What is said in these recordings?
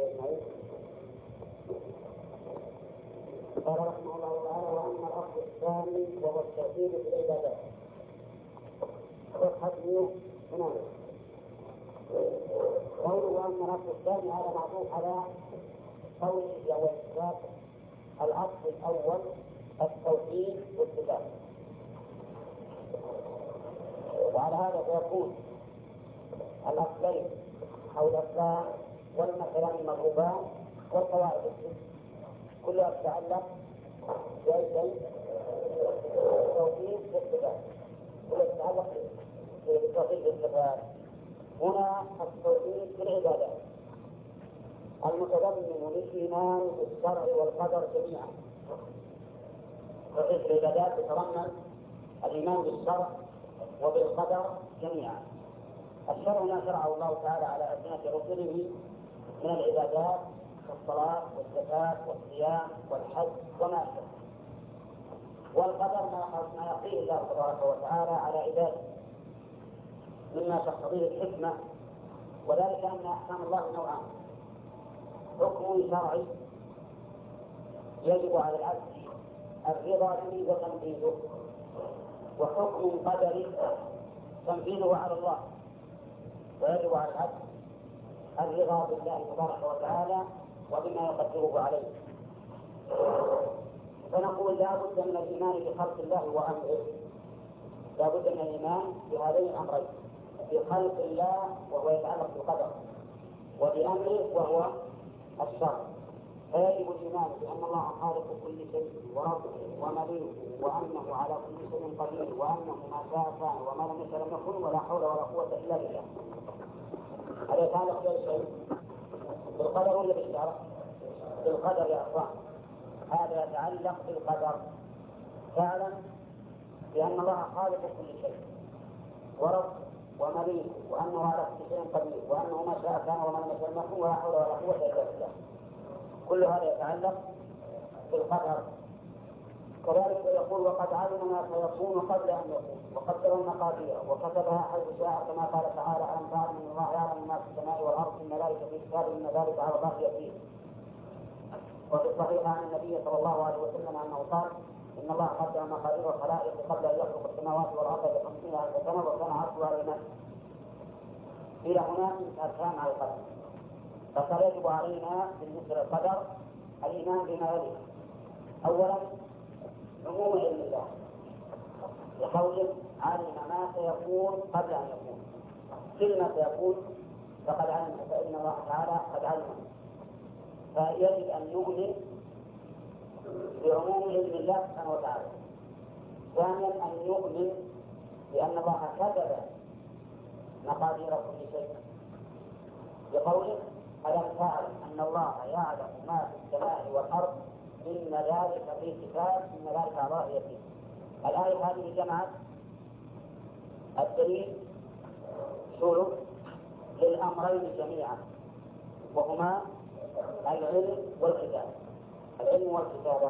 أجمعين. قال رحمه الله تعالى: وأما الأصل الثاني وهو التوحيد في العبادات. حديث هنا قوله وأما الأصل الثاني هذا معطوف على قوله وإثبات الأصل الأول التوحيد والصفات، وعلى هذا فيكون الأصلين أو الأصلان والمثلان المضروبان والقواعد كلها تتعلق بالتوحيد والصفات، كلها تتعلق بالتوحيد والصفات. هنا التوحيد في العبادات المتضمن للإيمان بالشرع والقدر جميعا. التوحيد في العبادات يتضمن الإيمان بالشرع وبالقدر جميعا. الشرع ما شرعه الله تعالى على ألسنة رسله من العبادات كالصلاة والزكاة والصيام والحج وما أشبه، والقدر ما يقضيه الله تبارك وتعالى على عباده مما تقتضيه الحكمة، وذلك أن أحكام الله نوعان: حكم شرعي يجب على العبد الرضا به وتنفيذه، وحكم قدري تنفيذه على الله ويجب على العبد الرضا بالله تبارك وتعالى وبما يقدره عليه. فنقول لا بد من الإيمان بخلق الله وأمره، لا بد من الإيمان بهذين الأمرين: بخلق الله وهو يتعلق بالقدر، وبأمره وهو الشرع. فيجب الإيمان بأن الله خالق كل شيء وربه ومليكه وأنه على كل شيء قدير وأنه ما شاء كان وما لم يشأ لم يكن ولا حول ولا قوة إلا بالله. هذا يتعلق بأي شيء؟ بالقدر ولا بالشرع؟ بالقدر يا أخوان، هذا يتعلق بالقدر. فاعلم بأن الله خالق كل شيء ورب ومليك وأنه على كل شيء قدير وأنه ما شاء كان وما لم يشأ لم يكن ولا حول ولا قوة إلا بالله. كل هذا يتعلق بالقدر. كذلك يقول: وقد علم ما سيكون قبل أن يكون وقدر المقادير وكتبها حيث شاء، كما قال تعالى: ألم تعلم أن الله يعلم ما في السماء والأرض إن ذلك في كتاب إن ذلك على الله يسير. وفي الصحيح عن النبي صلى الله عليه وسلم أنه قال: إن الله قدر مقادير الخلائق قبل أن يخلق السماوات والأرض ب50,000 سنة وكان عرشه على الماء. إلى هنا من أركان على القدر. فيجب علينا بالنسبة للقدر الإيمان بما يلي: أولا عموم علم الله، بقوله: علم ما سيكون قبل أن يكون. كلمة سيكون فقد علم، فإن الله تعالى قد علم، فيجب أن نؤمن بعموم علم الله سبحانه وتعالى. ثانيا أن نؤمن بأن الله كتب مقادير كل شيء، بقوله: ألم تعلم أن الله يعلم ما في السماء والأرض إن ذلك في كتاب إن ذلك على الله يسير. الآية هذه جمعت الدليل شروط للأمرين جميعا، وهما العلم والكتابة. العلم والكتابة.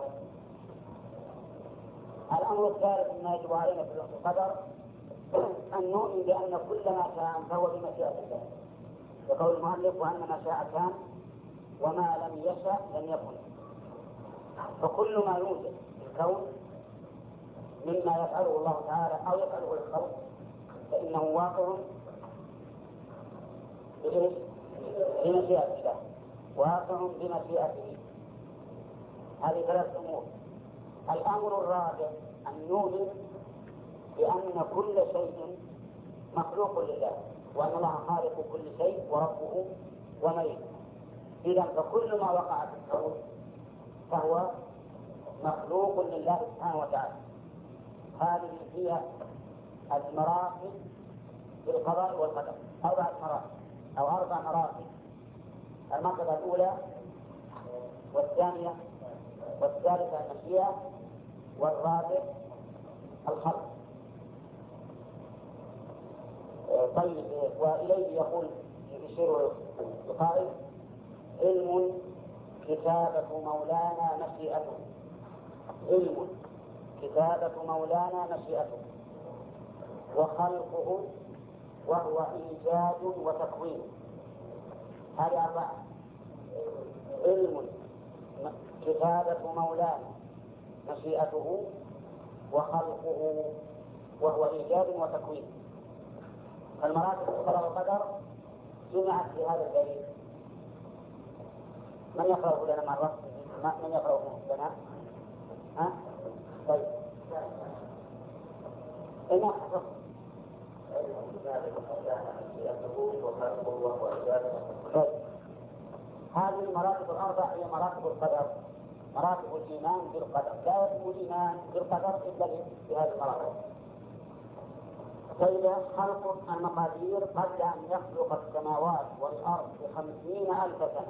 الأمر الثالث مما يجب علينا في القدر أن نؤمن بأن كل ما كان فهو بمشيئة الله، يقول المؤلف: وأن ما شاء كان وما لم يشأ لم يكن. فكل ما يوجد في الكون مما يفعله الله تعالى أو يفعله الخلق فإنه واقع بمشيئة الله، واقع بمشيئته. هذه ثلاث أمور. الأمر الرابع أن نؤمن بأن كل شيء مخلوق لله، وأن الله خالق كل شيء وربه ومليكه. إذا فكل ما وقع في الكون فهو مخلوق لله سبحانه وتعالى. هذه هي المراتب في القضاء والقدر، 4 مراتب أو 4 مراتب: المرتبة الأولى والثانية والثالثة المشيئة والرابع الخلق. طيب، وإليه يقول يشير القائل: علم كتابة مولانا مشيئته. علم كتابة مولانا مشيئته، وخلقه وهو إيجاد وتكوين. هذه 4. علم كتابة مولانا مشيئته وخلقه وهو إيجاد وتكوين. فالمراتب القضاء والقدر جمعت في هذا البيت. من يقرأه لنا مرة؟ من يقرأه لنا؟ ها؟ طيب إنه حفظ هذه المراتب الأربع هي مراتب القدر، مراتب الإيمان بالقدر. لا يكون الإيمان بالقدر إلا بهذه المراتب. فإذا خلق المقادير قبل أن يخلق السماوات والأرض ب50,000 سنة،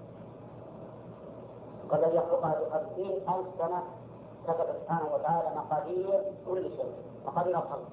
قبل أن يخلقها ب50,000 سنة كتب سبحانه وتعالى مقادير كل شيء، مقادير الخلق.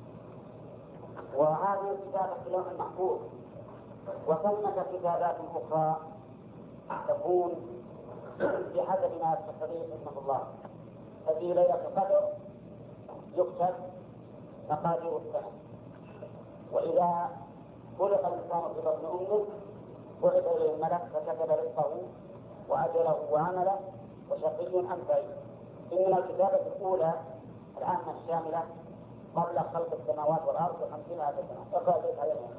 وهذه الكتابة في اللوح المحفوظ. وثمة كتابات أخرى تكون بحسب ما تقتضيه حكمة الله. ففي ليلة القدر يكتب مقادير السنة، وإذا خلق الإنسان في بطن أمه بعث إليه الملك فكتب رزقه وأجله وعمله وشقي أم سعيد. إن الكتابة الأولى العامة الشاملة قبل خلق السماوات والأرض ب50,000 سنة. اقرأ ذلك عليها.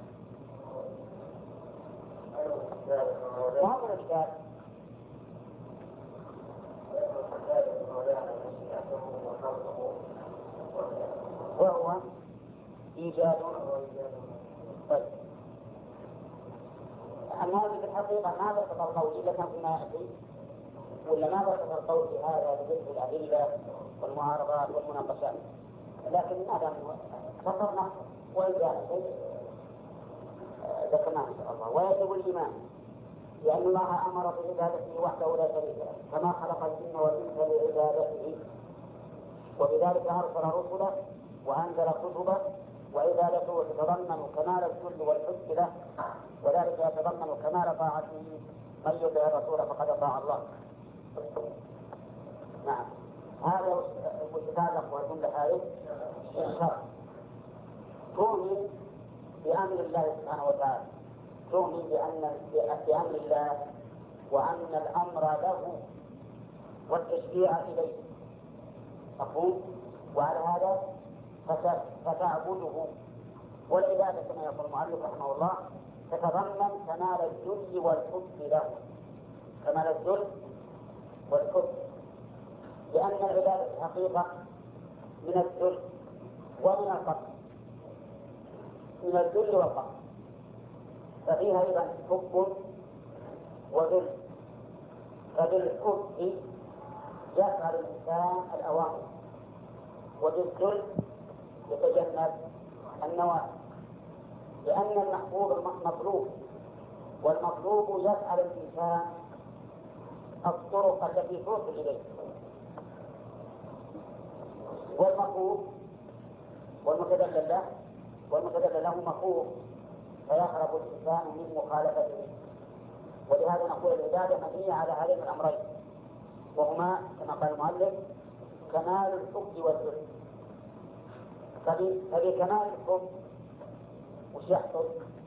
وهذا الكتاب وهو إيجاد. طيب هذه في الحقيقة ما بسط القول إلا كان فيما يأتي، ولا ما بسط القول في هذا بذكر الأدلة والمعارضات والمناقشات، لكن ماذا فصلنا وإذا شيء ذكرناه إن شاء الله. ويجب الإيمان لأن الله أمر بعبادته وحده لا شريك له، كما خلق الجن والإنس لعبادته، وبذلك أرسل رسله وأنزل كتبه. وعبادته تتضمن كمال الذل والحب له، وذلك يتضمن كمال طاعته. من يطع الرسول فقد أطاع الله. نعم، هذا الكتاب والجملة هذه الشرع. تؤمن بأمر الله سبحانه وتعالى، تؤمن بأمر الله وأن الأمر له والتشريع إليه، مفهوم؟ وعلى هذا فتعبده. والعبادة كما يقول المؤلف رحمه الله تتضمن كمال الذل والحب له، كمال الذل والحب، لأن العبادة حقيقة من الذل ومن الفقر، من الذل والفقر، ففيها أيضا حب وذل. فبالحب يفعل الإنسان الأوامر، وبالذل يتجنب النواهي، لأن المحبوب مطلوب، والمطلوب يفعل الإنسان الطرق التي توصل إليه. والمطلوب والمتدلل له مخوف فيهرب الإنسان من مخالفته. ولهذا نقول العبادة مبنية على هذين الأمرين، وهما كما قال المؤلف كمال الحب والذل. فبكمال الحب وش يحصل؟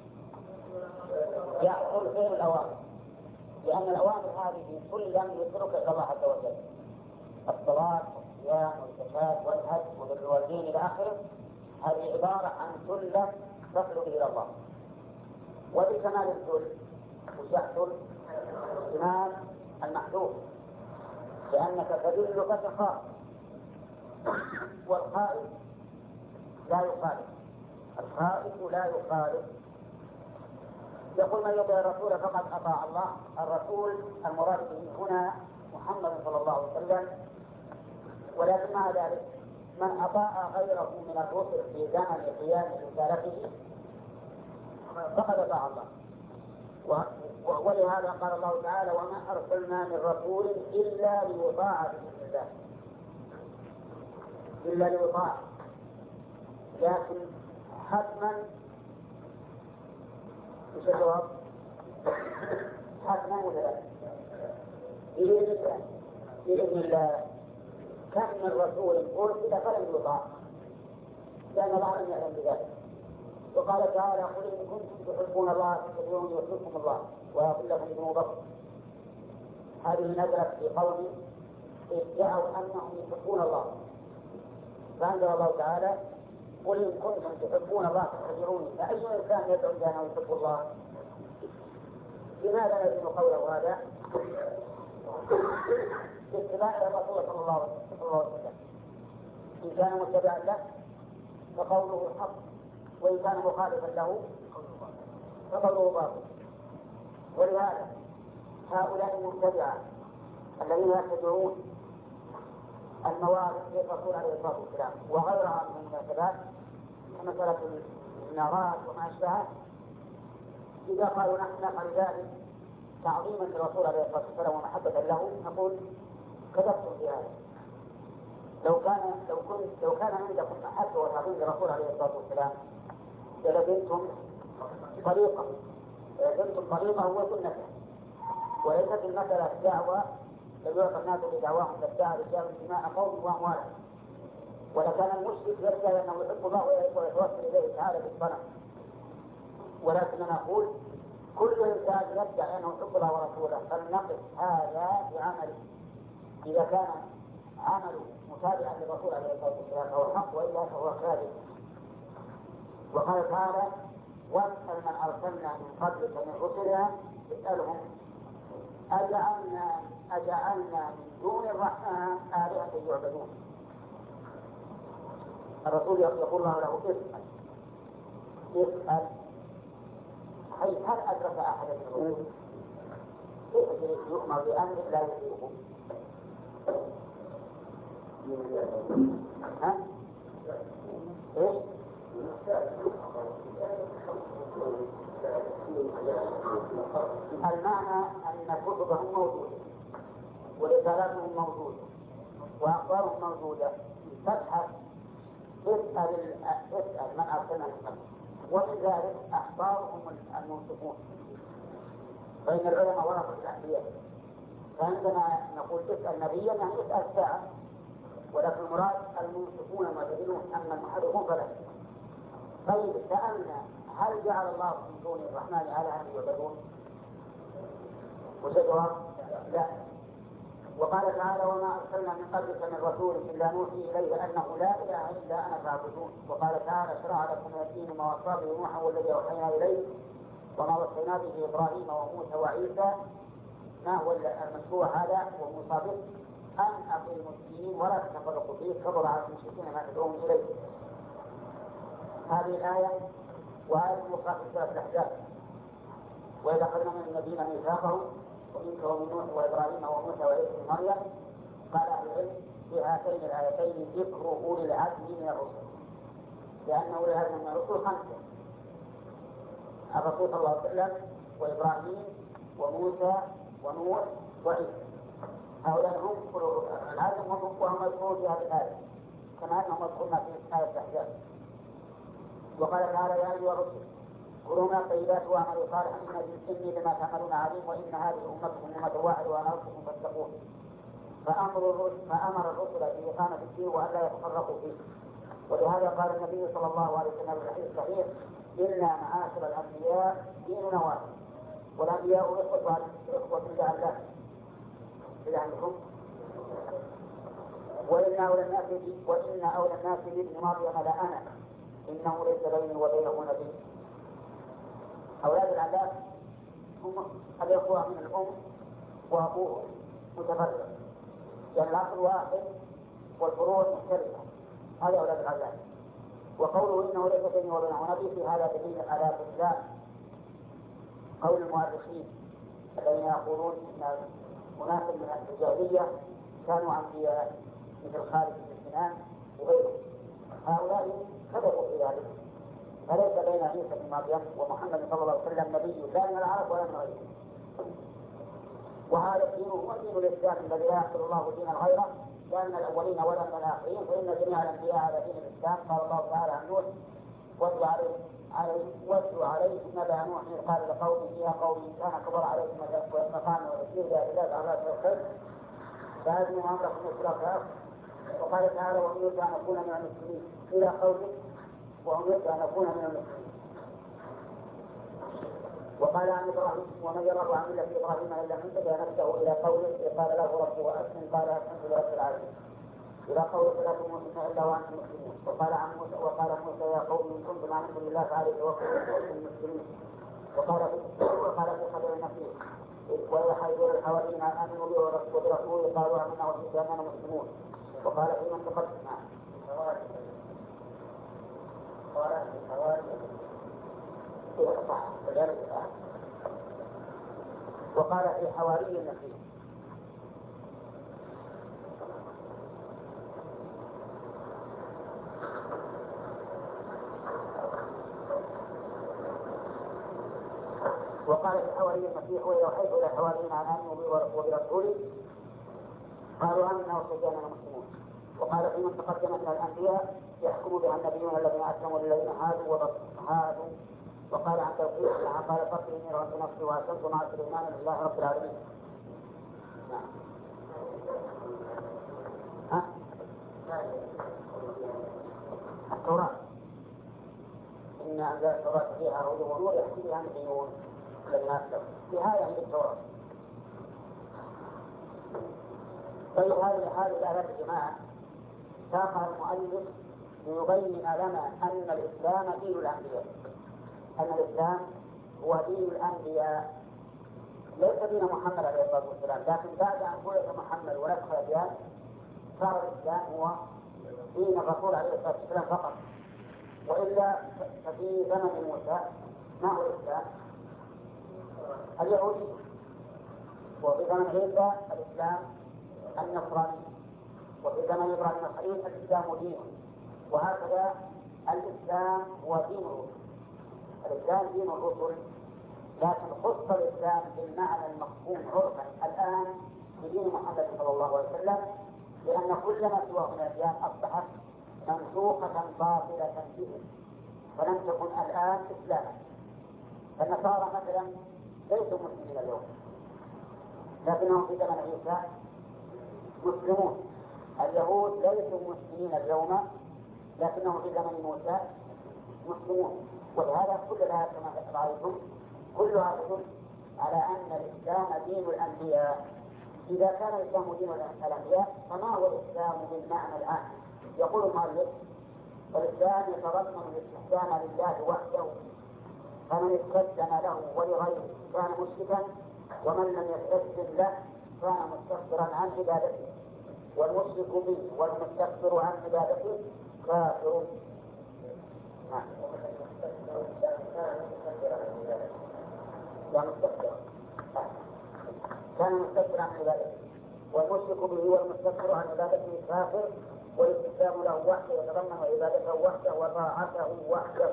يحصل فعل الأوامر، لأن الأوامر هذه كلها يترك إلى الله عز وجل، الصلاة والصيام والزكاة والحج وبر الوالدين إلى آخره، هذه عبارة عن سلة تصل به إلى الله. وبكمال الذل وش يحصل؟ كمال المحذوف، لأنك تذل فتخاف، والخائف لا يخالف، الخائف لا يخالف. يقول من يطع الرسول فقد أطاع الله. الرسول المراد به هنا محمد صلى الله عليه وسلم، ولكن مع ذلك من أطاع غيره من الرسل في زمن قيام رسالته فقد أطاع الله. ولهذا قال الله تعالى وما أرسلنا من رسول إلا ليطاع بإذن الله، إلا ليطاع. لكن حتما مش الجواب حتما ولا لا؟ بإذن الله. كم من رسول أرسل فلم يطاع لأن الله لم يعلم بذلك. وقال تعالى قل إن كنتم تحبون الله فاتبعوني يحببكم الله ويغفر لكم ذنوبكم هذه نزلت في قوم ادعوا أنهم يحبون الله، فأنزل الله تعالى: قل إن كنتم تحبون الله فاتبعوني. فأي إنسان يدعو بأنه يحب الله؟ لماذا نزل قوله هذا؟ باتباع الرسول صلى الله عليه وسلم. إن كان متبعا له فقوله حق، وإن كان مخالفا له فقوله باطل. ولهذا هؤلاء المبتدعة الذين يتبعون الموارد للرسول عليه الصلاة والسلام وغيرها من المناسبات كمسألة النارات وما أشبهه، إذا قالوا نحن نفعل ذلك تعظيما للرسول عليه الصلاة والسلام ومحبة له، نقول كذبتم في هذا. لو كان عندكم محبة وتعظيم للرسول عليه الصلاة والسلام للزمتم طريقه وسنته، وليست المسألة دعوة لم يعطى الناس بدعواهم فادعى رجال دماء قوم وأموالهم. ولكان المشرك يدعي أنه يحب الله ويتوسل إليه تعالى بالصنم. ولكن نقول كل إنسان يدعي أنه يحب الله ورسوله فلنقف هذا بعمله. إذا كان عمله متابعا للرسول عليه الصلاة والسلام فهو حق، وإلا فهو كاذب. وقال تعالى: واسأل من أرسلنا من قبلك من رسلنا اسألهم أجعلنا من دون الرحمن آلهة يعبدون. الرسول يقول الله له: اسأل. هل أدرك أحدا من الرسل؟ كيف يؤمر بأمر لا يطيقه؟ إيش؟ المعنى أن كتبهم موجودة ورسالاتهم موجودة وأخبارهم موجودة، فابحث اسأل من أرسلنا من قبل، ومن ذلك أخبارهم المنصفون، فإن العلماء ورثة الأنبياء. فعندما نقول اسأل نبيا يعني اسأل ساعة، ولكن المراد المنصفون المعتدلون، أما المحرفون فلا. طيب سألنا: هل جعل الله من دون الرحمن آلهة يعبدون؟ وجدوا لا. وقال تعالى: وما أرسلنا من قبلك من رسول إلا نوحي إليه أنه لا إله إلا أنا فاعبدون. وقال تعالى: شرع لكم من الدين ما وصى به نوحا والذي أوحينا إليه وما وصينا به إبراهيم وموسى وعيسى. ما هو المشروع هذا والموصى به؟ أن أقيموا الدين ولا تتفرقوا فيه كبر على المشركين ما تدعون إليه. هذه الآية وآية أخرى في سورة الأحزاب: وإذا أخذنا من النبيين ميثاقهم ومنك ومن نوح وإبراهيم وموسى وعيسى بن مريم. قال أهل العلم في هاتين الآيتين ذكر أولي العزم من الرسل، لأن أولي العزم من الرسل خمسة: الرسول صلى الله عليه وسلم وإبراهيم وموسى ونوح وعيسى. هؤلاء هم أولو العزم وهم مذكورون في هذه الآية كما أنهم مذكورون في آية الأحزاب. وقال تعالى: يا أيها الرسل كلوا من الطيبات واعملوا صالحا إني بما تعملون عليم وإن هذه أمتكم أمة واحدة وأنا ربكم فاتقون. فأمر الرسل بإقامة الدين وألا يتفرقوا فيه. ولهذا قال النبي صلى الله عليه وسلم في الحديث الصحيح: إنا معاشر الأنبياء ديننا واحد والأنبياء إخوة لله لعنكم وإن أولى الناس بابن مريم لأنا إنه ليس بيني وبينه نبي. أولاد العلاف هم الإخوة من الأم وأبوه متفرق، يعني الأصل واحد والفروع مختلفة. هذا أولاد العلاف. وقوله إنه ليس بيني وبينه نبي في هذا دليل على بطلان قول المؤرخين الذين يقولون إن أناس من الجاهلية كانوا أنبياء مثل خالد بن سنان وغيره. هؤلاء كذبوا في ذلك. فليس بين عيسى بن مريم ومحمد صلى الله عليه وسلم نبي لا من العرب ولا من غيرهم. وهذا الدين هو دين الإسلام الذي لا يحصل الله دينا غيره، لا من الأولين ولا من الآخرين، فإن جميع الأنبياء على دين الإسلام. قال الله تعالى عن نوح: واتلوا عليه نبأ نوح قال لقومه يا قوم كان كبر عليكم مقام وتكبير لله على الخير فأذنوا أمركم الشركاء. وقال تعالى: وأمرت أن أكون من المسلمين إلى قوله: وأمرت أن أكون من المسلمين. وقال عن إبراهيم ومن يرغب عن ملة إبراهيم إلا من تبع نفسه إلى قوله قال له ربه أسلم قال الحمد لله رب العالمين إلى قوله فلا تموتن إلا وأنتم مسلمون. وقال موسى يا قوم إن كنتم آمنتم بالله فعليه توكلوا المسلمين. وقال في خبر النبي ويوحى إلى الحواريين أن آمنوا به وبرسوله قالوا آمنا وإننا مسلمون. وقال في من تقدم وقال في حواري النبي وقال في حواري المسيح ويوحي إلى الحواريين أن آمنوا به وبرسوله قالوا آمنا وإننا مسلمون. وقال في من تقدم من الأنبياء يحكم بها النبيون الذين أسلموا للذين هادوا. وقال عن توحيد قال فقط إني رب نفسي وأسلمت مع سليمان لله رب العالمين. التوراة إن أنزل التوراة فيها هدى ونور يحكم بها النبيون الذين أسلموا في هذا عند التوراة. طيب هذه الآيات يا جماعة ساقها المؤلف ليبين لنا أن الإسلام دين الأنبياء، أن الإسلام هو دين الأنبياء ليس دين محمد عليه الصلاة والسلام. لكن بعد أن ولد محمد ونسخ الأديان صار الإسلام هو دين الرسول عليه الصلاة والسلام فقط. وإلا ففي زمن موسى ما هو الإسلام؟ اليهودي. وفي زمن عيسى الإسلام النصراني. وفي زمن إبراهيم الخليل الإسلام دين. وهكذا الإسلام هو دين الرسل. الإسلام دين الرسل، لكن خص الإسلام بالمعنى المفهوم عرفا الآن بدين محمد صلى الله عليه وسلم، لأن كل ما سواه من الأديان أصبحت منسوخة باطلة به، فلم تكن الآن إسلاما. النصارى مثلا ليسوا مسلمين اليوم، لكنهم في زمن عيسى مسلمون. اليهود ليسوا مسلمين اليوم، لكنهم في زمن موسى مسلمون. ولهذا كل الآيات كما رأيتم كلها تدل على أن الإسلام دين الأنبياء. إذا كان الإسلام دين الأنبياء فما هو الإسلام بالمعنى الآن؟ يقول المؤلف الإسلام يتضمن الاستسلام لله وحده، فمن استسلم له ولغيره كان مشركا، ومن لم يستسلم له كان مستكبرا عن عبادته، والمشرك به والمستكبر عن عبادته كافر. كان مستكبرا عن عبادته، والمشرك به والمستكبر عن عبادته كافر، والاستسلام له وحده يتضمن عبادته وحده وطاعته وحده.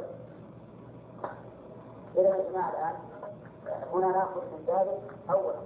إذا يا جماعة الآن هنا نأخذ من ذلك أولا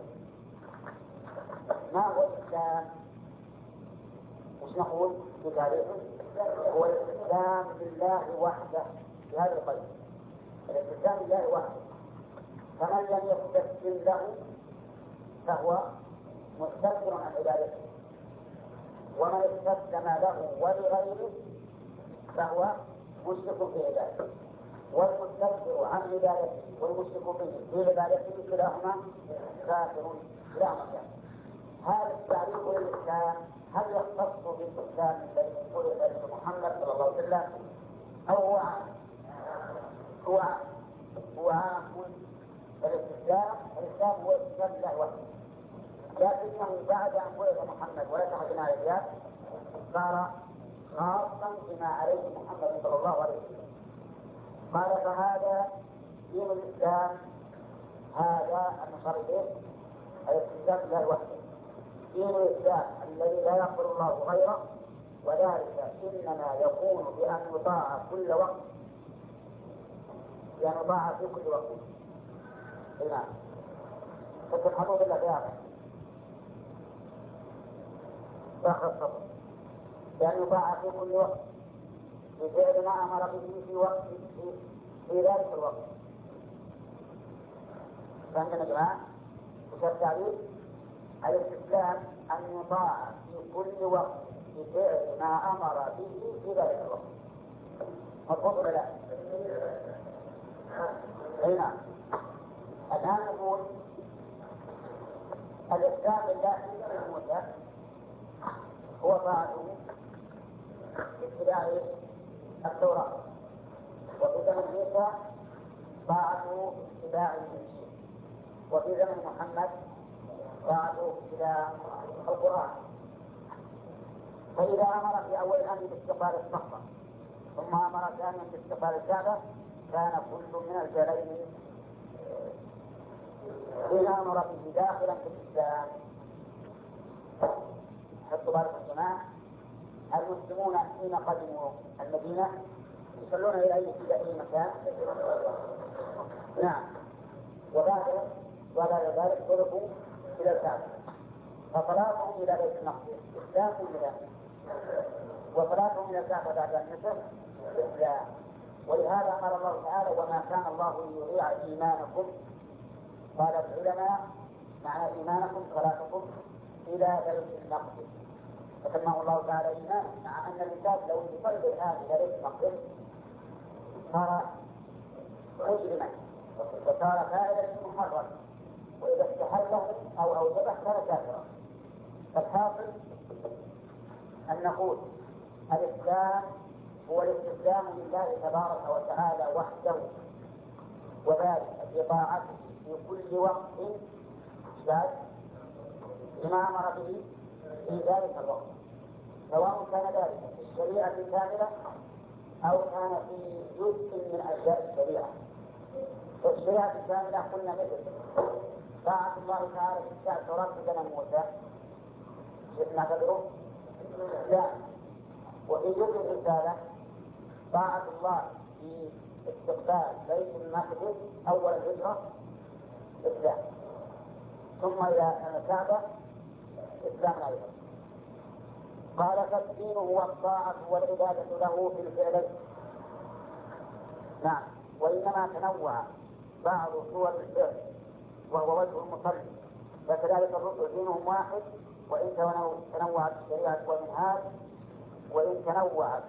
ما هو الإسلام؟ وش نقول في تاريخه؟ هو الاستسلام لله وحده في هذا القيد، الاستسلام لله وحده. فمن لم يستسلم له فهو مستكبر عن عبادته، ومن استسلم له ولغيره فهو مشرك في عبادته. والمستكبر عن عبادته والمشرك به في عبادته كلاهما كافر كلاهما كافر. هذا التعريف للإسلام هل يختص بالإسلام الذي ولد به محمد صلى الله عليه وسلم أو هو عام؟ هو عام. الإسلام هو الاستسلام لله وحده، لكنه بعد أن ولد محمد ونشأ بما عليه صار خاصا بما عليه محمد صلى الله عليه وسلم. قال فهذا دين الإسلام، هذا المشار إليه الاستسلام لله وحده، دين الإسلام الذي لا يقبل الله غيره، وذلك إنما يكون بأن يطاع كل وقت، بأن يطاع في كل وقت. نعم. فتلحظوا بالله في هذا آخر الصبر، بأن يطاع في كل وقت بفعل ما أمر به في وقت في ذلك الوقت. فعندنا جماعة وش التعريف؟ الاستسلام أن يطاع في كل وقت بفعل ما أمر به في ذلك الوقت. مضبوط ولا لا؟ أي نعم. طاعته باتباع التوراة، وفي زمن عيسى طاعته باتباع الإنجيل، وفي زمن محمد طاعته باتباع القرآن. فإذا أمر في أول الأمر باستقبال الصخرة ثم أمر ثانيا باستقبال الكعبة كان كل من الجلين إذا أمر به داخلا في الإسلام. حطوا بالكم يا جماعة، المسلمون حين قدموا المدينة يصلون إلى أي مكان؟ نعم. وبعد ذلك صرفوا إلى الكعبة، فصلاتهم إلى بيت المقدس إسلام ولا؟ وصلاتهم إلى الكعبة بعد النصر إسلام. ولهذا قال الله تعالى: وما كان الله ليضيع إيمانكم. قال العلماء: معنى إيمانكم صلاتكم إلى بيت المقدس، فسماه الله تعالى إيمانا، مع أن الإنسان لو يصلي الآن إلى بيت المقدس صار مجرما وصار فاعلا محرما، وإذا استحله أو أوجبه كان كافرا. فالحاصل أن نقول الإسلام هو الاستسلام لله تبارك وتعالى وحده، وذلك بطاعته في كل وقت لما أمر به في ذلك الوقت، سواء كان ذلك في الشريعة الكاملة أو كان في جزء من أجزاء الشريعة. والشريعة الكاملة قلنا مثل طاعة الله تعالى في التوراة في زمن موسى شفنا قدره لا، وفي جزء الرسالة طاعة الله في استقبال بيت المقدس أول الهجرة إسلام، ثم إلى الكعبة إسلام أيضا. قال: فالدين هو الطاعة والعبادة له في الفعل. نعم، وإنما تنوع بعض صور الفعل وهو وجه المصلي، فكذلك الرسل دينهم واحد، وإن تنوعت الشريعة والمنهاج، وإن تنوعت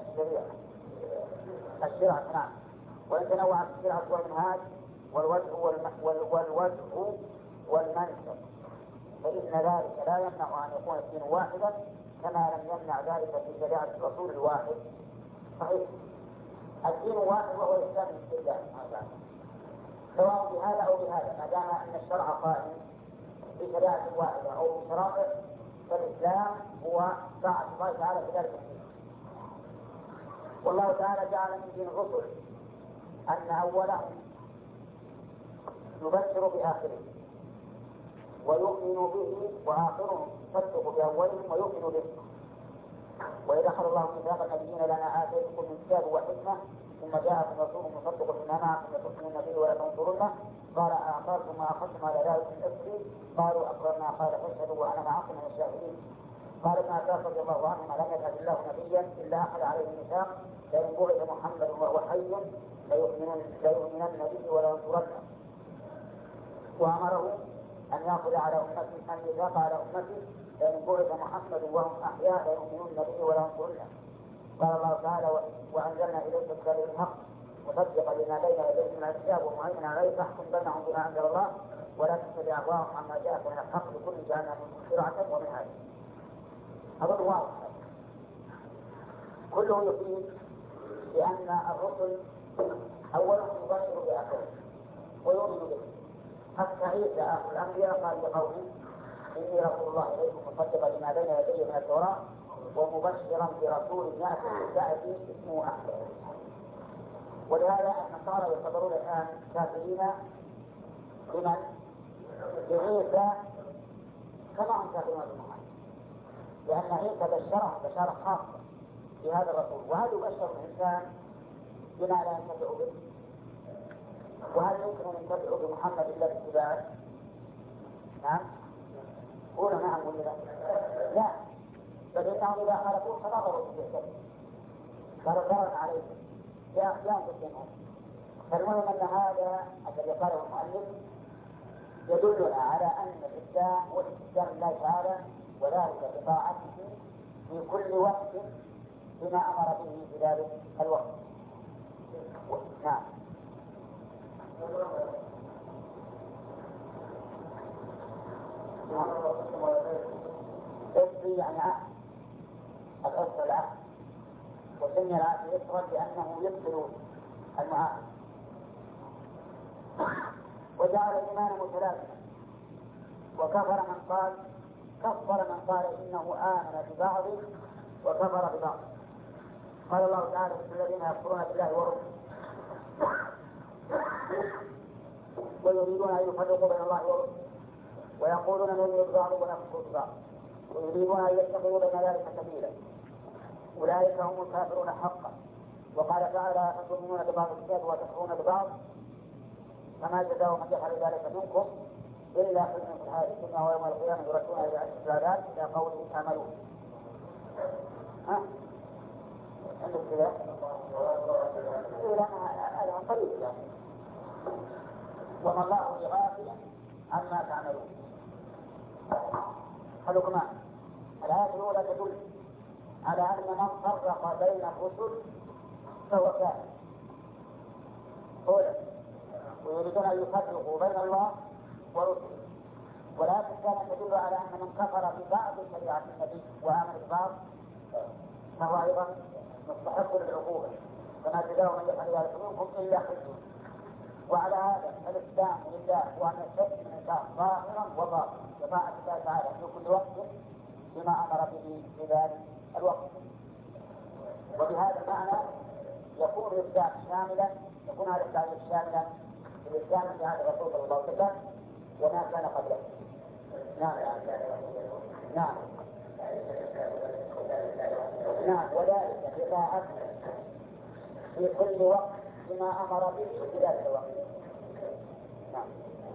الشريعة نعم، وإن تنوعت الشريعة والمنهاج والوجه والمنشأ، فإن ذلك لا يمنع أن يكون الدين واحدا، كما لم يمنع ذلك في شريعة الرسول الواحد. صحيح، الدين واحد وهو الإسلام بالله، سواء بهذا أو بهذا، ما دام أن الشرع قائم بشريعة واحدة أو بشرائع، فالإسلام هو طاعة الله تعالى في ذلك الدين. والله تعالى جعل من دين الرسل أن أولهم يبشر بآخره ويؤمن به، وآخرهم يصدق بأولهم ويؤمن به. وإذا أخذ الله ميثاق النبيين لنا آتيتكم من كتاب وحكمة ثم جاءكم رسول مصدق لما معكم لتؤمنون به ولا تنصرونه، قال أأقررتم وأخذتم على ذلك من إصري؟ قالوا أقررنا. قال فاشهدوا وأنا معكم من الشاهدين. قال ابن عباس رضي الله عنهما: لم يبعث الله نبيا إلا أخذ عليه الميثاق، لئن بعث محمد وهو حي ليؤمنن به ولا ينصرنه. وأمره أن يأخذ على أمته الميثاق على أمته، لئن بعث محمد وهم أحياء ليؤمنن به ولا ينصرنه. قال الله تعالى: وأنزلنا إليك الكتاب بالحق مصدقا لما بين يديه من الكتاب ومهيمنا عليه فاحكم بينهم بما أنزل الله ولا تتبع أهواءهم عما جاءك من الحق لكل جعلنا منكم شرعة ومنهاجا. هذا واضح، كله يفيد بأن الرسل أولهم يبشر بآخره ويؤمن به. حتى عيسى آخر الأنبياء قال لقومه: إني رسول الله إليكم مصدقا لما بين يديه من التوراة ومبشرا برسول يأتي اسمه أحمد. ولهذا النصارى يعتبرون الآن كافرين بمن؟ بعيسى كما هم كافرون بمحمد، لأن عيسى بشرهم بشارة خاصة بهذا الرسول، وهل يبشر الإنسان بما لا ينتفع به؟ وهل يمكن أن ينتفع بمحمد إلا باتباعه؟ نعم، قولوا نعم ولا لا؟ لا، بل إنهم إذا خالفوه فنظروا في الشيء فنظرا عليه بأنفسهم. فالمهم أن هذا الذي قاله المؤلف يدلنا على أن الإسلام هو الاستسلام لله تعالى، وذلك بطاعته في كل وقت بما أمر به في ذلك الوقت. نعم. يعني سمي العهد إصرا لأنه يبطل المعاهد، وجعل الإيمان متلازما، وكفر من قال إنه آمن ببعض وكفر ببعض. قال الله تعالى: الذين يكفرون بالله ورسله ويريدون أن يفرقوا بين الله ورسله ويقولون نؤمن ببعض ونكفر ببعض ويريدون أن يتخذوا بين ذلك سبيلا أولئك هم الكافرون حقا. وقال تعالى: أتؤمنون ببعض الكتاب وتكفرون ببعض فما جزاء من يفعل ذلك منكم إلا خزي في الحياة الدنيا ويوم القيامة يردون إلى أشد العذاب إلى قوله تعملون. عندك كذا؟ هذا قريب يعني. وما الله بغافل عما تعملون. حلقنا الآية الأولى تدل على أن من فرق بين الرسل فهو كافر ويريدون أن يفرقوا بين الله ورسله، ولكن كانت تدل على أن من كفر ببعض شريعة النبي وآمن ببعض فهو أيضا مستحق للعقوبة، فما جزاء من يفعل ذلك منكم إلا خزي. وعلى هذا الإسلام لله وأن يستثني الإنسان ظاهرا وباطنا بطاعة الله تعالى في كل وقت بما أمر به في ذلك الوقت. وبهذا المعنى يكون الإسلام شاملا، يكون هذا التعريف شاملا للإسلام في عهد الرسول صلى الله عليه وسلم وما كان قبله. نعم وذلك بطاعته في كل وقت بما أمر به في ذلك الوقت. نعم.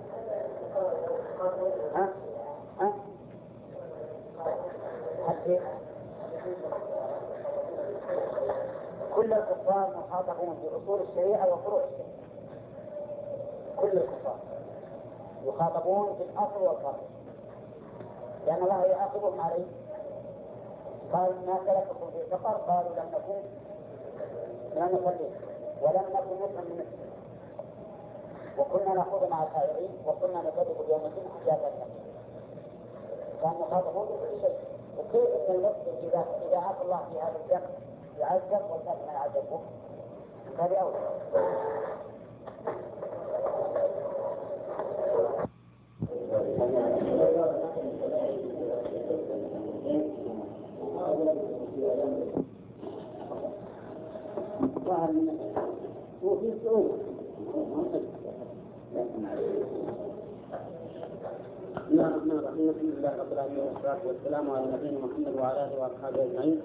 كل الكفار مخاطبون بأصول الشريعة وفروع الشريعة. كل الكفار يخاطبون في الأصل والفرع، لأن الله يعاقبهم عليه. قال: ما سلككم في سقر؟ قالوا: لم نكن من المصلين ولم نكن نطعم المسكين وكنا نخوض مع الخائضين وكنا نكذب بيوم الدين حتى أتانا. كان مخاطبون بكل شيء. وكيف أن المسلم إذا عاق الله في هذا الجنب يعذب والناس ما يعذبه؟ هذه أول. وفي صعوبة. بسم الله الرحمن الرحيم. الحمد لله رب العالمين والصلاة والسلام على نبينا محمد وعلى آله وأصحابه أجمعين.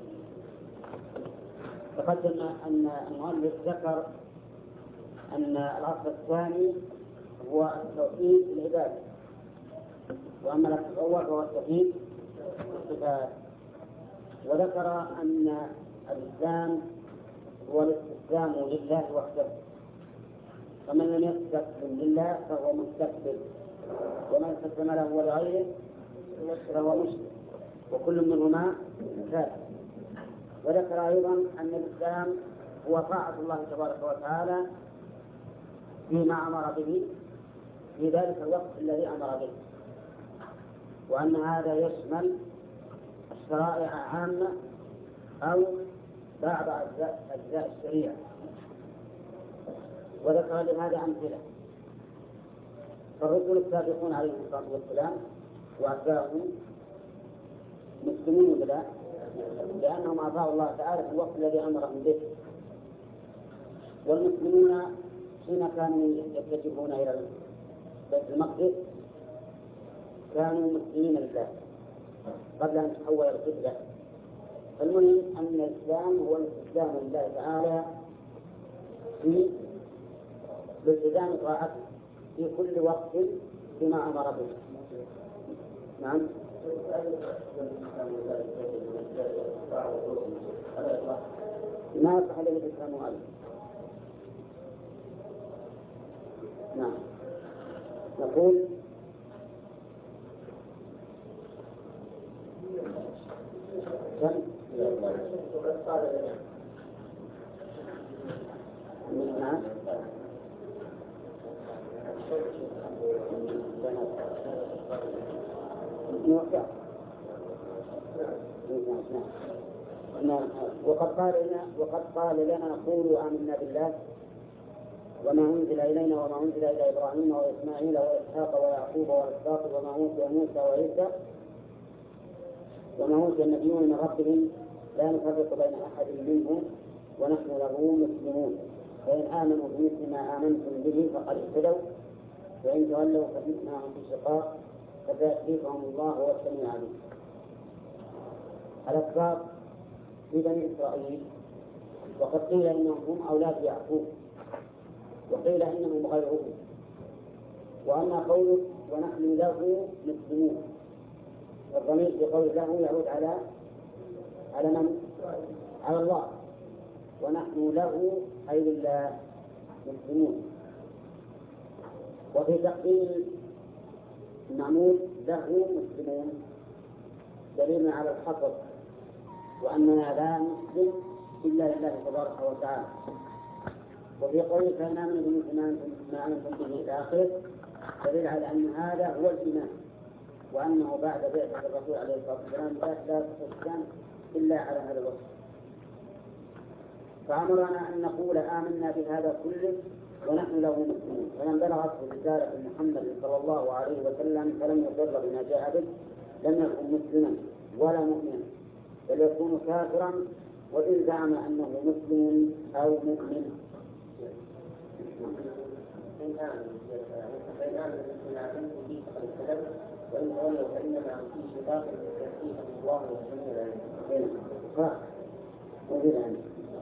تقدم أن المؤلف ذكر أن الأصل الثاني هو التوحيد العبادة، وأما الأصل الأول هو التوحيد الصفات. وذكر أن الإسلام هو الاستسلام لله وحده، فمن لم يستسلم لله فهو مستكبر، ومن استسلم له ولغيره فهو مشرك، وكل منهما كافر. وذكر أيضا أن الإسلام هو طاعة الله تبارك وتعالى فيما أمر به في ذلك الوقت الذي أمر به، وأن هذا يشمل الشرائع عامة أو بعض أجزاء الشريعة. وذكر لهذا أمثلة: فالرسل السابقون عليهم الصلاة والسلام وأتباعهم مسلمون بلا، لأنهم أطاعوا الله تعالى في الوقت الذي أمرهم به. والمسلمون حين كانوا يتجهون إلى بيت المقدس كانوا مسلمين لله قبل أن تحول القبلة. فالمهم أن الإسلام هو الاستسلام لله تعالى في بالتزام طاعته في كل وقت بما أمر به. نعم. ما يصح له الإسلام عليه. نعم. نقول كم؟ نعم. وقد قال لنا قولوا آمنا بالله وما أنزل إلينا وما أنزل إلى إبراهيم وإسماعيل وإسحاق ويعقوب وإسحاق وما أوتي موسى وعيسى وما أوتي النبيون من ربهم لا نفرق بين أحد منهم ونحن له مسلمون فإن آمنوا بمثل ما آمنتم به فقد اهتدوا وإن تولوا فإنما هم في شقاق فسيكفيكهم الله هو السميع العليم. الأسباط في بني إسرائيل وقد قيل إنهم هم أولاد يعقوب وقيل إنهم غيرهم. وأما قوله ونحن له مسلمون الضمير في قول له يعود على من؟ على الله. ونحن له أي لله مسلمون. وفي تقدير المعمول له مسلمون دليل على الحصر وأننا لا نسلم إلا لله تبارك وتعالى. وفي قوله فإن آمنوا بمثل ما أنتم به إلى آخره دليل على أن هذا هو الإيمان وأنه بعد بعثة الرسول عليه الصلاة والسلام لا تستسلم إلا على هذا الوصف. فأمرنا أن نقول آمنا بهذا كله ونحن له مسلمون. فمن بلغته رسالة محمد صلى الله عليه وسلم فلم يضر بما جاء به لم يكن مسلما ولا مؤمنا بل يكون كافرا وإن زعم أنه مسلم أو مؤمن. فإن آمنوا بما أنتم به فقد اهتدوا وإن تولوا فإنما هم في شقاق فسيكفيكهم الله والسميع العليم.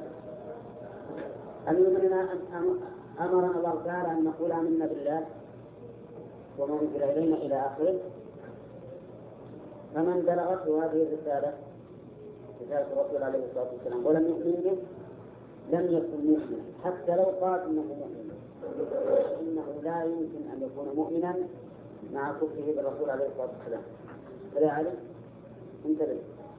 أمرنا الله تعالى أن نقول آمنا بالله وما أنزل إلينا إلى آخره. فمن بلغته هذه الرسالة رسالة الرسول عليه الصلاة والسلام ولم يؤمن به لم يكن مؤمنا حتى لو قال إنه مؤمن إنه لا يمكن أن يكون مؤمنا مع كفره بالرسول عليه الصلاة والسلام. فلا علم انتبه.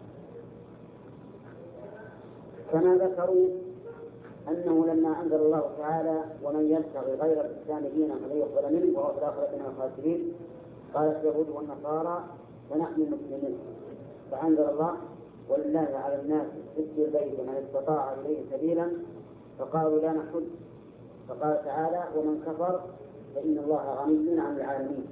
كما ذكروا أنه لما أنزل الله تعالى ومن يبتغي غير الإسلام دينا فلن يقبل منه وهو في الآخرة من الخاسرين قالت اليهود والنصارى فنحن مسلمون. فأنزل الله ولله على الناس حج البيت من استطاع إليه سبيلا فقالوا لا نحج. فقال تعالى ومن كفر فإن الله غني عن العالمين.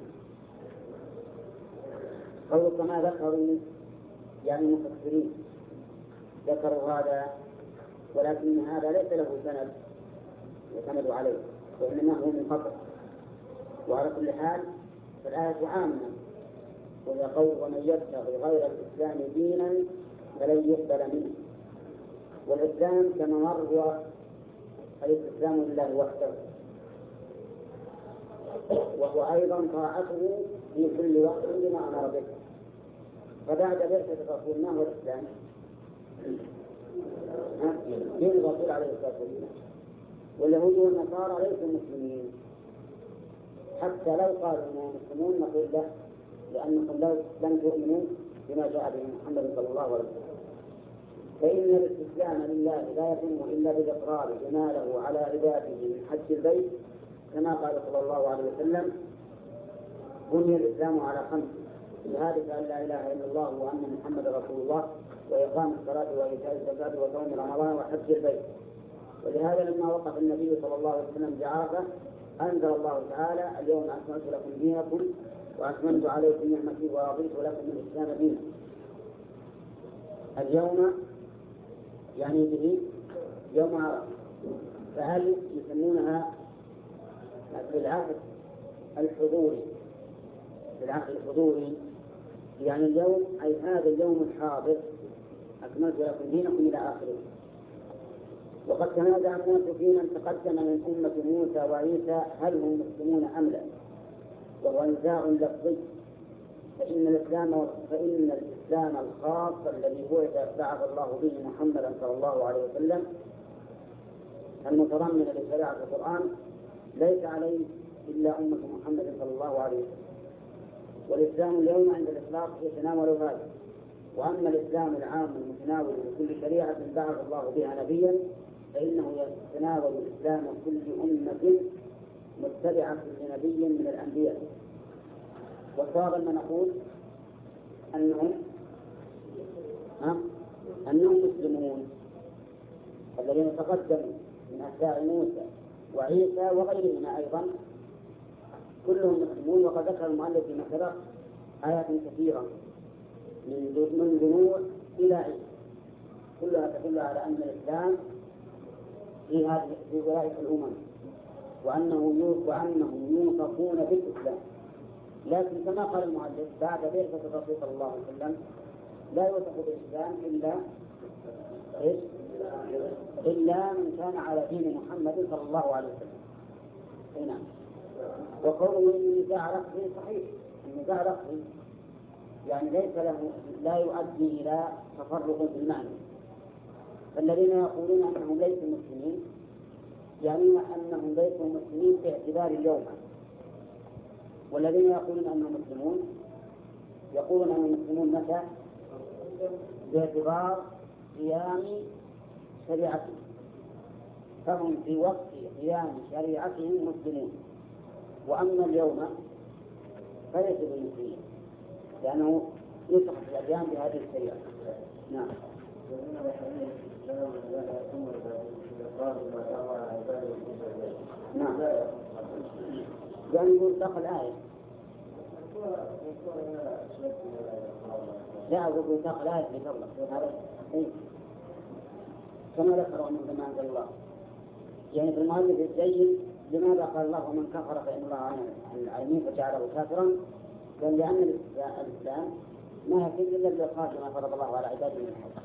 قالوا كما ذكروا يعني المفسرين ذكروا هذا ولكن هذا ليس له سند يعتمد عليه وإنما هو من قطع. وعلى كل حال فالآية عامة وهي قول ومن يبتغي غير الإسلام دينا فلن يقبل منه. والإسلام كما مر هو الاستسلام لله وحده وهو أيضا طاعته في كل وقت بما أمر به. فبعد بعثة الرسول ما هو الإسلام؟ دين الرسول عليه الصلاة والسلام. واليهود والنصارى ليسوا مسلمين حتى لو قالوا انهم مسلمون نقول له لانكم لم تؤمنوا بما جاء به محمد صلى الله عليه وسلم. فإن الاستسلام لله لا يتم إلا بالإقرار بما له على عباده من حج البيت كما قال صلى الله عليه وسلم بني الإسلام على 5 شهادة أن لا إله إلا الله وأن محمد رسول الله وإقام الصلاة وإيتاء الزكاة وصوم رمضان وحج البيت. ولهذا لما وقف النبي صلى الله عليه وسلم بعرفة أنزل الله تعالى اليوم أكملت لكم دينكم وأتممت عليكم نعمتي ورضيت لكم الإسلام دينا. اليوم يعني به يوم عرفة. فهل يسمونها في العهد الحضوري يعني اليوم أي هذا اليوم الحاضر أكملت لكم دينكم إلى آخره. وقد تنازع الناس في من تقدم من أمة موسى وعيسى هل هم مسلمون أم لا وهو نزاع لفظي. فإن الإسلام الخاص الذي بعث الله به محمدا صلى الله عليه وسلم المتضمن لشريعة القرآن ليس عليه إلا أمة محمد صلى الله عليه وسلم. والإسلام اليوم عند الإطلاق يتناول هذا. وأما الإسلام العام المتناول لكل شريعة بعث الله بها نبيا فإنه يتناول الإسلام كل أمة متبعة لنبي من الأنبياء. وصار ما نقول أنهم أنهم مسلمون الذين تقدموا من أتباع موسى وعيسى وغيرهما أيضا كلهم مسلمون. وقد ذكر المؤلف فيما سبق آيات كثيرة من بنوح إلى عيسى كلها تدل على أن الإسلام في ولاية الأمم وأنهم يوصفون بالإسلام. لكن كما قال المؤلف بعد بعثة الرسول صلى الله عليه وسلم لا يوصف بالإسلام إلا من كان على دين محمد صلى الله عليه وسلم. نعم. وقوله النزاع لفظي صحيح، النزاع لفظي يعني ليس له لا يؤدي إلى تفرق في المعنى. فالذين يقولون أنهم ليسوا مسلمين يعني أنهم ليسوا مسلمين باعتبار اليوم، والذين يقولون أنهم مسلمون يقولون أنهم مسلمون متى؟ باعتبار قيام شريعتهم، فهم في وقت قيام شريعتهم مسلمون. وأما اليوم فليس بالمسلمين لأنه يصح الأديان بهذه الشريعة. نعم. نعم. يعني يقول دخل الآية لا أقول دخل الآية في الله كما ذكر أنه لما أنزل الله يعني في المؤلف الجيد لماذا قال الله ومن كفر فإن الله عن العالمين فجعله كافرا؟ قال لأن الإسلام ما يكفي إلا بالإخلاص ما فرض الله على عباده من الحق.